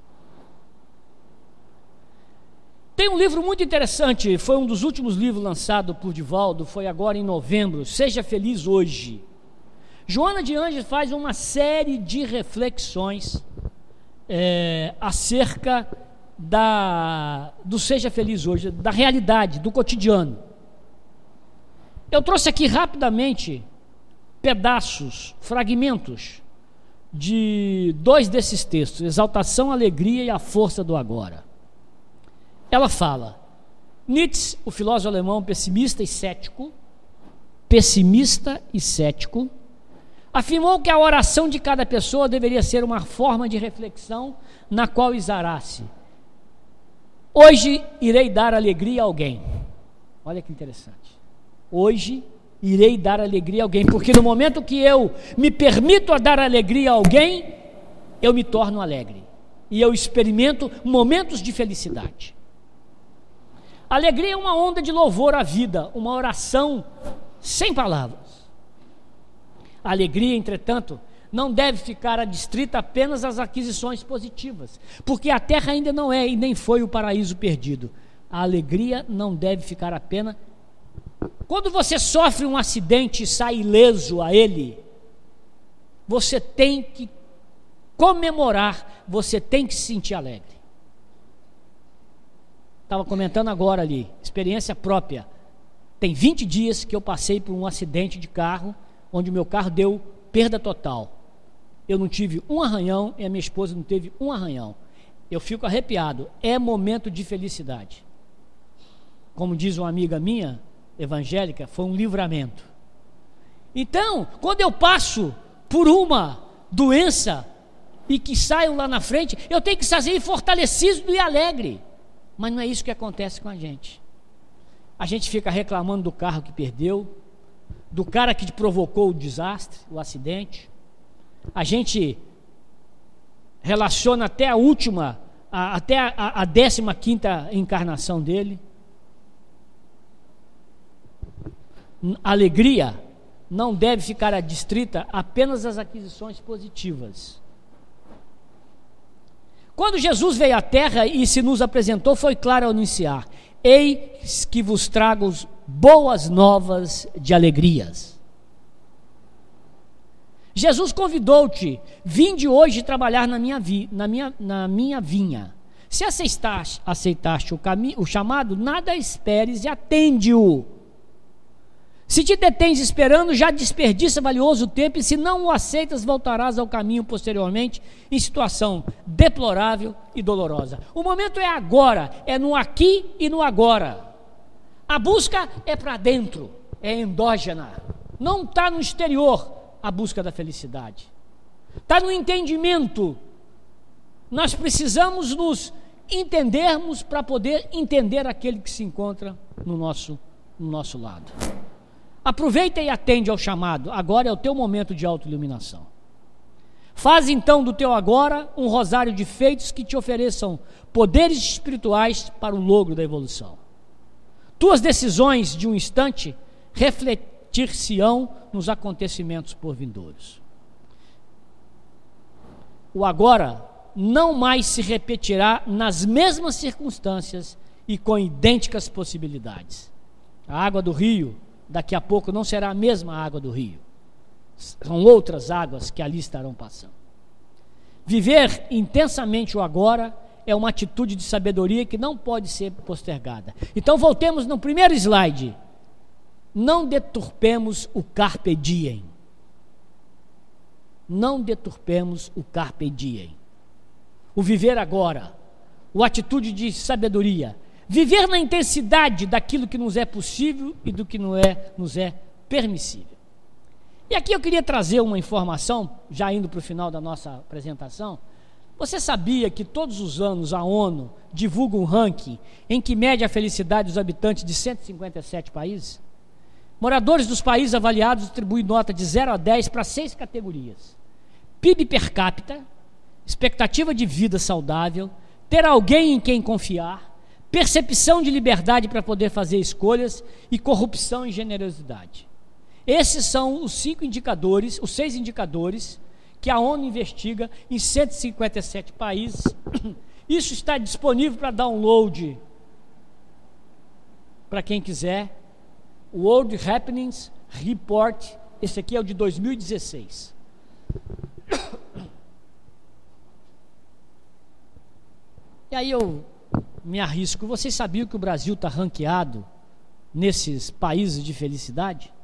Tem um livro muito interessante, foi um dos últimos livros lançado por Divaldo, foi agora em novembro, Seja Feliz Hoje. Joana de Ângeles faz uma série de reflexões é, acerca da, do Seja Feliz Hoje, da realidade, do cotidiano. Eu trouxe aqui rapidamente pedaços, fragmentos de dois desses textos, Exaltação, Alegria e a Força do Agora. Ela fala: Nietzsche, o filósofo alemão pessimista e cético, pessimista e cético, afirmou que a oração de cada pessoa deveria ser uma forma de reflexão na qual exarasse: hoje irei dar alegria a alguém. Olha que interessante. Hoje irei dar alegria a alguém, porque no momento que eu me permito a dar alegria a alguém, eu me torno alegre e eu experimento momentos de felicidade. Alegria é uma onda de louvor à vida, uma oração sem palavras. A alegria, entretanto, não deve ficar adstrita apenas às aquisições positivas, porque a terra ainda não é e nem foi o paraíso perdido. A alegria não deve ficar apenas... Quando você sofre um acidente e sai ileso a ele, você tem que comemorar, você tem que se sentir alegre. Estava comentando agora ali, experiência própria. Tem vinte dias que eu passei por um acidente de carro, onde o meu carro deu perda total. Eu não tive um arranhão e a minha esposa não teve um arranhão. Eu fico arrepiado. É momento de felicidade. Como diz uma amiga minha, evangélica, foi um livramento. Então, quando eu passo por uma doença e que saio lá na frente, eu tenho que sair fortalecido e alegre. Mas não é isso que acontece com a gente. A gente fica reclamando do carro que perdeu, do cara que provocou o desastre, o acidente. A gente relaciona até a última, a, até a, a décima quinta encarnação dele. A alegria não deve ficar adstrita apenas às aquisições positivas. Quando Jesus veio à terra e se nos apresentou, foi claro ao anunciar: eis que vos trago boas novas de alegrias. Jesus convidou-te: vinde hoje trabalhar na minha, vi, na minha, na minha vinha. Se aceitaste, aceitaste o, cami, o chamado, nada esperes e atende-o. Se te detens esperando, já desperdiça valioso tempo, e se não o aceitas, voltarás ao caminho posteriormente, em situação deplorável e dolorosa. O momento é agora, é no aqui e no agora. A busca é para dentro, é endógena, não está no exterior a busca da felicidade. Está no entendimento. Nós precisamos nos entendermos para poder entender aquele que se encontra no nosso, no nosso lado. Aproveita e atende ao chamado. Agora é o teu momento de autoiluminação. Faz então do teu agora um rosário de feitos que te ofereçam poderes espirituais para o logro da evolução. Tuas decisões de um instante refletir-se-ão nos acontecimentos por vindouros. O agora não mais se repetirá nas mesmas circunstâncias e com idênticas possibilidades. A água do rio daqui a pouco não será a mesma água do rio. São outras águas que ali estarão passando. Viver intensamente o agora é uma atitude de sabedoria que não pode ser postergada. Então voltemos no primeiro slide. Não deturpemos o carpe diem. Não deturpemos o carpe diem. O viver agora, a atitude de sabedoria. Viver na intensidade daquilo que nos é possível e do que não é, nos é permissível. E aqui eu queria trazer uma informação, já indo para o final da nossa apresentação. Você sabia que todos os anos a ONU divulga um ranking em que mede a felicidade dos habitantes de cento e cinquenta e sete países? Moradores dos países avaliados distribuem nota de zero a dez para seis categorias: P I B per capita, expectativa de vida saudável, ter alguém em quem confiar, percepção de liberdade para poder fazer escolhas e corrupção e generosidade. Esses são os cinco indicadores, os seis indicadores que a ONU investiga em cento e cinquenta e sete países. Isso está disponível para download para quem quiser. World Happenings Report, esse aqui é o de dois mil e dezesseis. E aí eu me arrisco. Vocês sabiam que o Brasil está ranqueado nesses países de felicidade?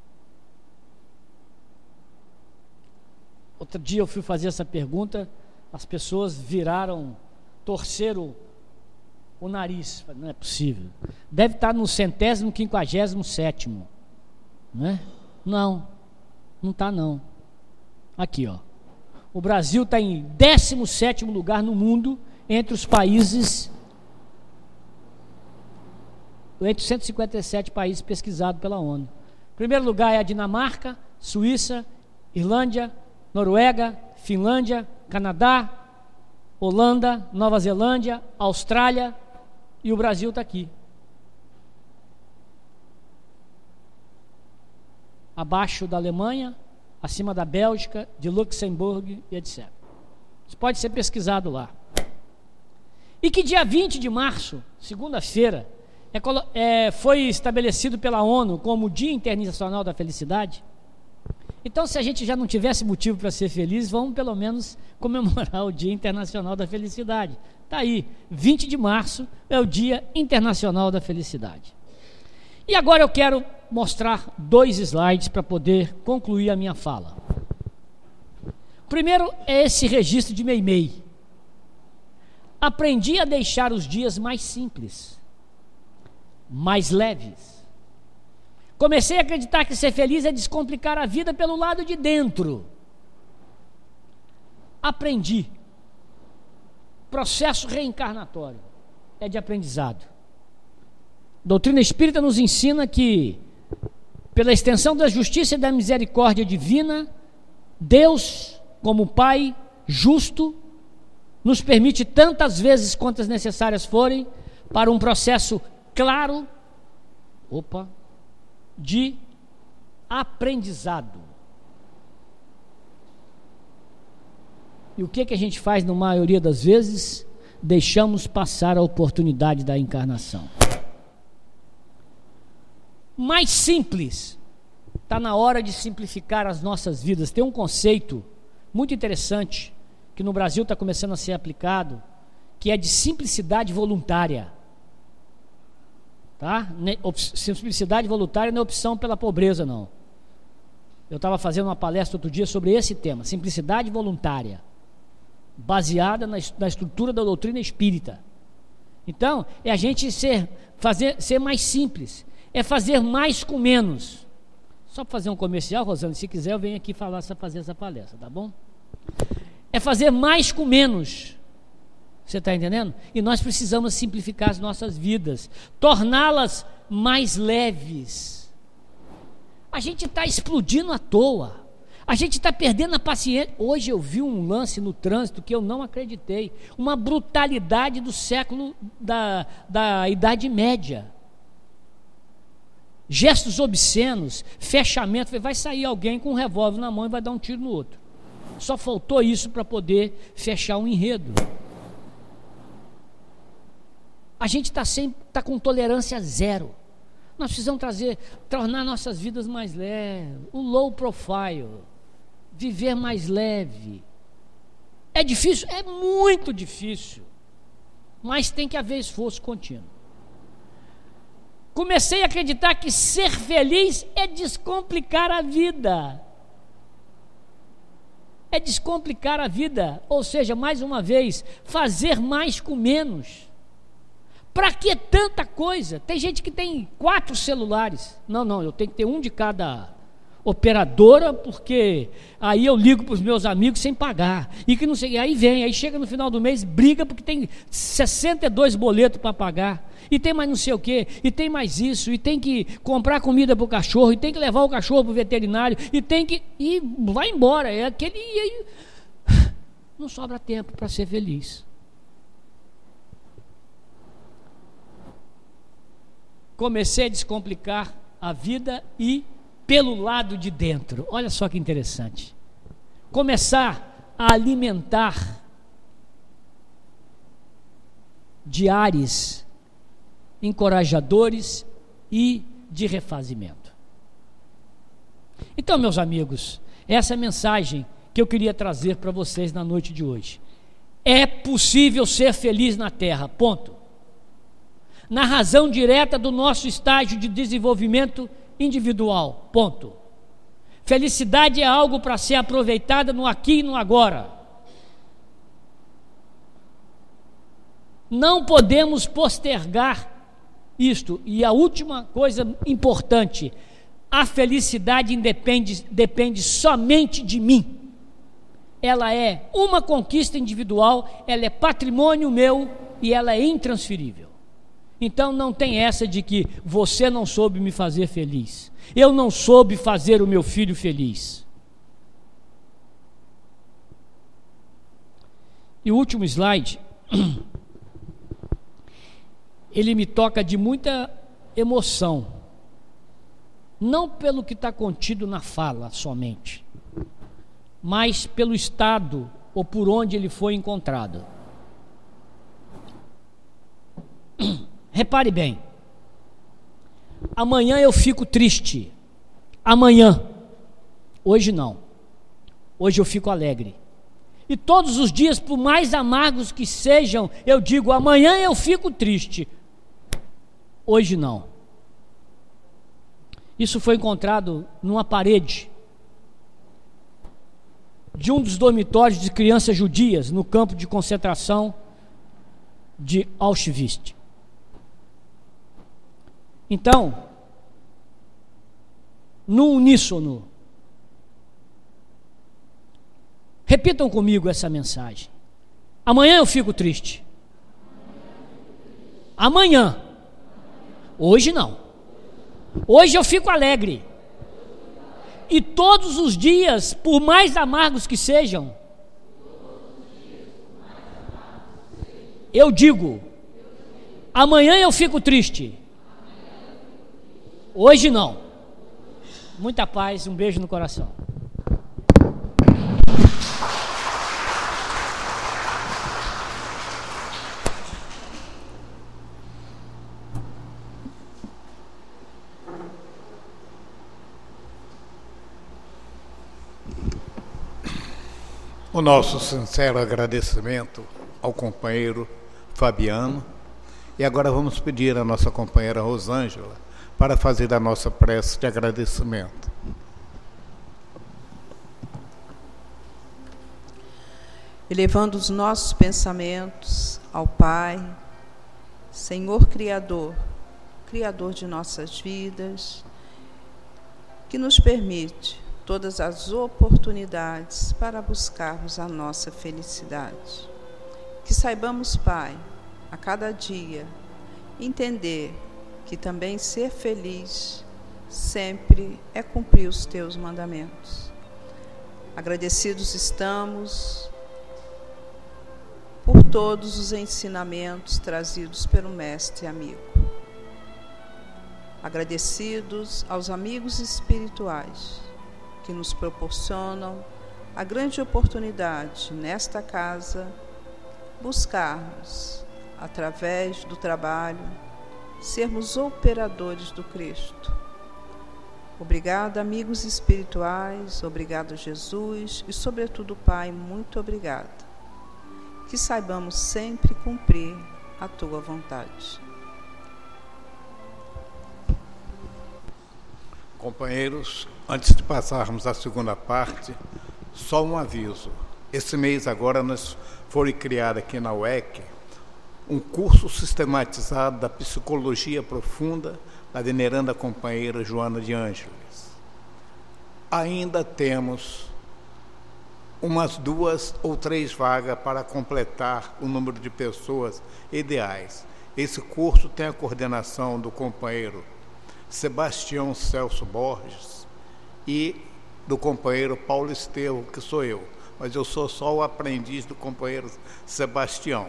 Outro dia eu fui fazer essa pergunta, as pessoas viraram, torceram o nariz. Não é possível. Deve estar no centésimo, quinquagésimo sétimo. Não é? Não, não está não. Aqui, ó. O Brasil está em décimo sétimo lugar no mundo entre os países, entre os cento e cinquenta e sete países pesquisados pela ONU. Primeiro lugar é a Dinamarca, Suíça, Irlândia, Noruega, Finlândia, Canadá, Holanda, Nova Zelândia, Austrália, e o Brasil está aqui. Abaixo da Alemanha, acima da Bélgica, de Luxemburgo e etcétera. Isso pode ser pesquisado lá. E que dia vinte de março, segunda-feira, é, é, foi estabelecido pela ONU como Dia Internacional da Felicidade. Então, se a gente já não tivesse motivo para ser feliz, vamos pelo menos comemorar o Dia Internacional da Felicidade. Está aí, vinte de março é o Dia Internacional da Felicidade. E agora eu quero mostrar dois slides para poder concluir a minha fala. O primeiro é esse registro de Meimei. Aprendi a deixar os dias mais simples, mais leves. Comecei a acreditar que ser feliz é descomplicar a vida pelo lado de dentro. Aprendi. Processo reencarnatório é de aprendizado. Doutrina espírita nos ensina que, pela extensão da justiça e da misericórdia divina, Deus, como Pai justo, nos permite tantas vezes quantas necessárias forem para um processo claro, opa, de aprendizado. E o que, que a gente faz na maioria das vezes? Deixamos passar a oportunidade da encarnação. Mais simples. Está na hora de simplificar as nossas vidas. Tem um conceito muito interessante que no Brasil está começando a ser aplicado, que é de simplicidade voluntária. Tá? Simplicidade voluntária não é opção pela pobreza, não. Eu estava fazendo uma palestra outro dia sobre esse tema, simplicidade voluntária, baseada na, na estrutura da doutrina espírita. Então, é a gente ser, fazer, ser mais simples, é fazer mais com menos. Só para fazer um comercial, Rosana, se quiser eu venho aqui falar, fazer essa palestra, tá bom? É fazer mais com menos. Você está entendendo? E nós precisamos simplificar as nossas vidas, torná-las mais leves. A gente está explodindo à toa, a gente está perdendo a paciência. Hoje eu vi um lance no trânsito que eu não acreditei, uma brutalidade do século, da, da Idade Média. Gestos obscenos, fechamento, vai sair alguém com um revólver na mão e vai dar um tiro no outro. Só faltou isso para poder fechar um enredo. A gente está tá com tolerância zero. Nós precisamos trazer, tornar nossas vidas mais leves, o low profile, viver mais leve. É difícil? É muito difícil, mas tem que haver esforço contínuo. Comecei a acreditar que ser feliz é descomplicar a vida. É descomplicar a vida, ou seja, mais uma vez, fazer mais com menos. Para que tanta coisa? Tem gente que tem quatro celulares. Não, não, eu tenho que ter um de cada operadora, porque aí eu ligo para os meus amigos sem pagar. E que não sei, aí vem, aí chega no final do mês, briga porque tem sessenta e dois boletos para pagar. E tem mais não sei o quê, e tem mais isso, e tem que comprar comida para o cachorro, e tem que levar o cachorro para o veterinário, e tem que. E vai embora. É aquele. E aí, não sobra tempo para ser feliz. Comecei a descomplicar a vida e pelo lado de dentro. Olha só que interessante. Começar a alimentar de ares encorajadores e de refazimento. Então, meus amigos, essa é a mensagem que eu queria trazer para vocês na noite de hoje. É possível ser feliz na Terra, ponto. Na razão direta do nosso estágio de desenvolvimento individual, ponto. Felicidade é algo para ser aproveitada no aqui e no agora. Não podemos postergar isto. E a última coisa importante: a felicidade independe, depende somente de mim. Ela é uma conquista individual, ela é patrimônio meu e ela é intransferível. Então não tem essa de que você não soube me fazer feliz, eu não soube fazer o meu filho feliz. E o último slide, ele me toca de muita emoção, não pelo que está contido na fala somente, mas pelo estado ou por onde ele foi encontrado. Repare bem, amanhã eu fico triste, amanhã, hoje não, hoje eu fico alegre. E todos os dias, por mais amargos que sejam, eu digo: amanhã eu fico triste, hoje não. Isso foi encontrado numa parede de um dos dormitórios de crianças judias no campo de concentração de Auschwitz. Então, no uníssono, repitam comigo essa mensagem: amanhã eu fico triste, amanhã, hoje não, hoje eu fico alegre. E todos os dias, por mais amargos que sejam, eu digo: amanhã eu fico triste, hoje não. Muita paz, um beijo no coração. O nosso sincero agradecimento ao companheiro Fabiano. E agora vamos pedir à nossa companheira Rosângela para fazer a nossa prece de agradecimento. Elevando os nossos pensamentos ao Pai, Senhor Criador, Criador de nossas vidas, que nos permite todas as oportunidades para buscarmos a nossa felicidade. Que saibamos, Pai, a cada dia, entender que também ser feliz sempre é cumprir os Teus mandamentos. Agradecidos estamos por todos os ensinamentos trazidos pelo Mestre amigo. Agradecidos aos amigos espirituais que nos proporcionam a grande oportunidade nesta casa buscarmos, através do trabalho, sermos operadores do Cristo. Obrigado, amigos espirituais, obrigado, Jesus, e sobretudo, Pai, muito obrigada. Que saibamos sempre cumprir a Tua vontade. Companheiros, antes de passarmos à segunda parte, só um aviso. Esse mês agora nós foi criado aqui na U E C um curso sistematizado da Psicologia Profunda da veneranda companheira Joana de Ângeles. Ainda temos umas duas ou três vagas para completar o número de pessoas ideais. Esse curso tem a coordenação do companheiro Sebastião Celso Borges e do companheiro Paulo Estevão, que sou eu, mas eu sou só o aprendiz do companheiro Sebastião.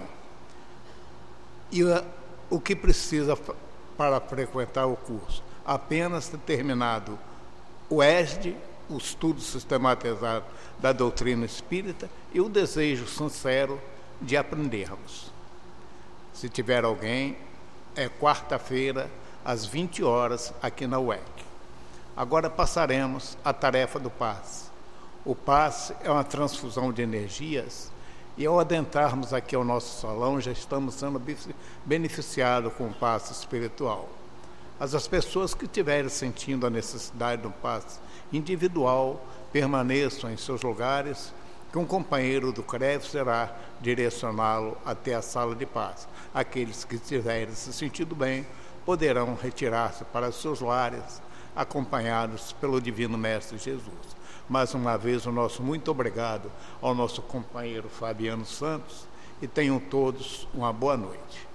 E uh, o que precisa para frequentar o curso? Apenas ter terminado o E S D, o estudo sistematizado da doutrina espírita, e o desejo sincero de aprendermos. Se tiver alguém, é quarta-feira, às vinte horas, aqui na U E C. Agora passaremos à tarefa do passe. O passe é uma transfusão de energias, e ao adentrarmos aqui ao nosso salão, já estamos sendo beneficiados com o passe espiritual. As, as pessoas que estiverem sentindo a necessidade do passe individual, permaneçam em seus lugares, que um companheiro do C R E V será direcioná-lo até a sala de paz. Aqueles que estiverem se sentindo bem poderão retirar-se para seus lares, acompanhados pelo Divino Mestre Jesus. Mais uma vez, o nosso muito obrigado ao nosso companheiro Fabiano Santos, e tenham todos uma boa noite.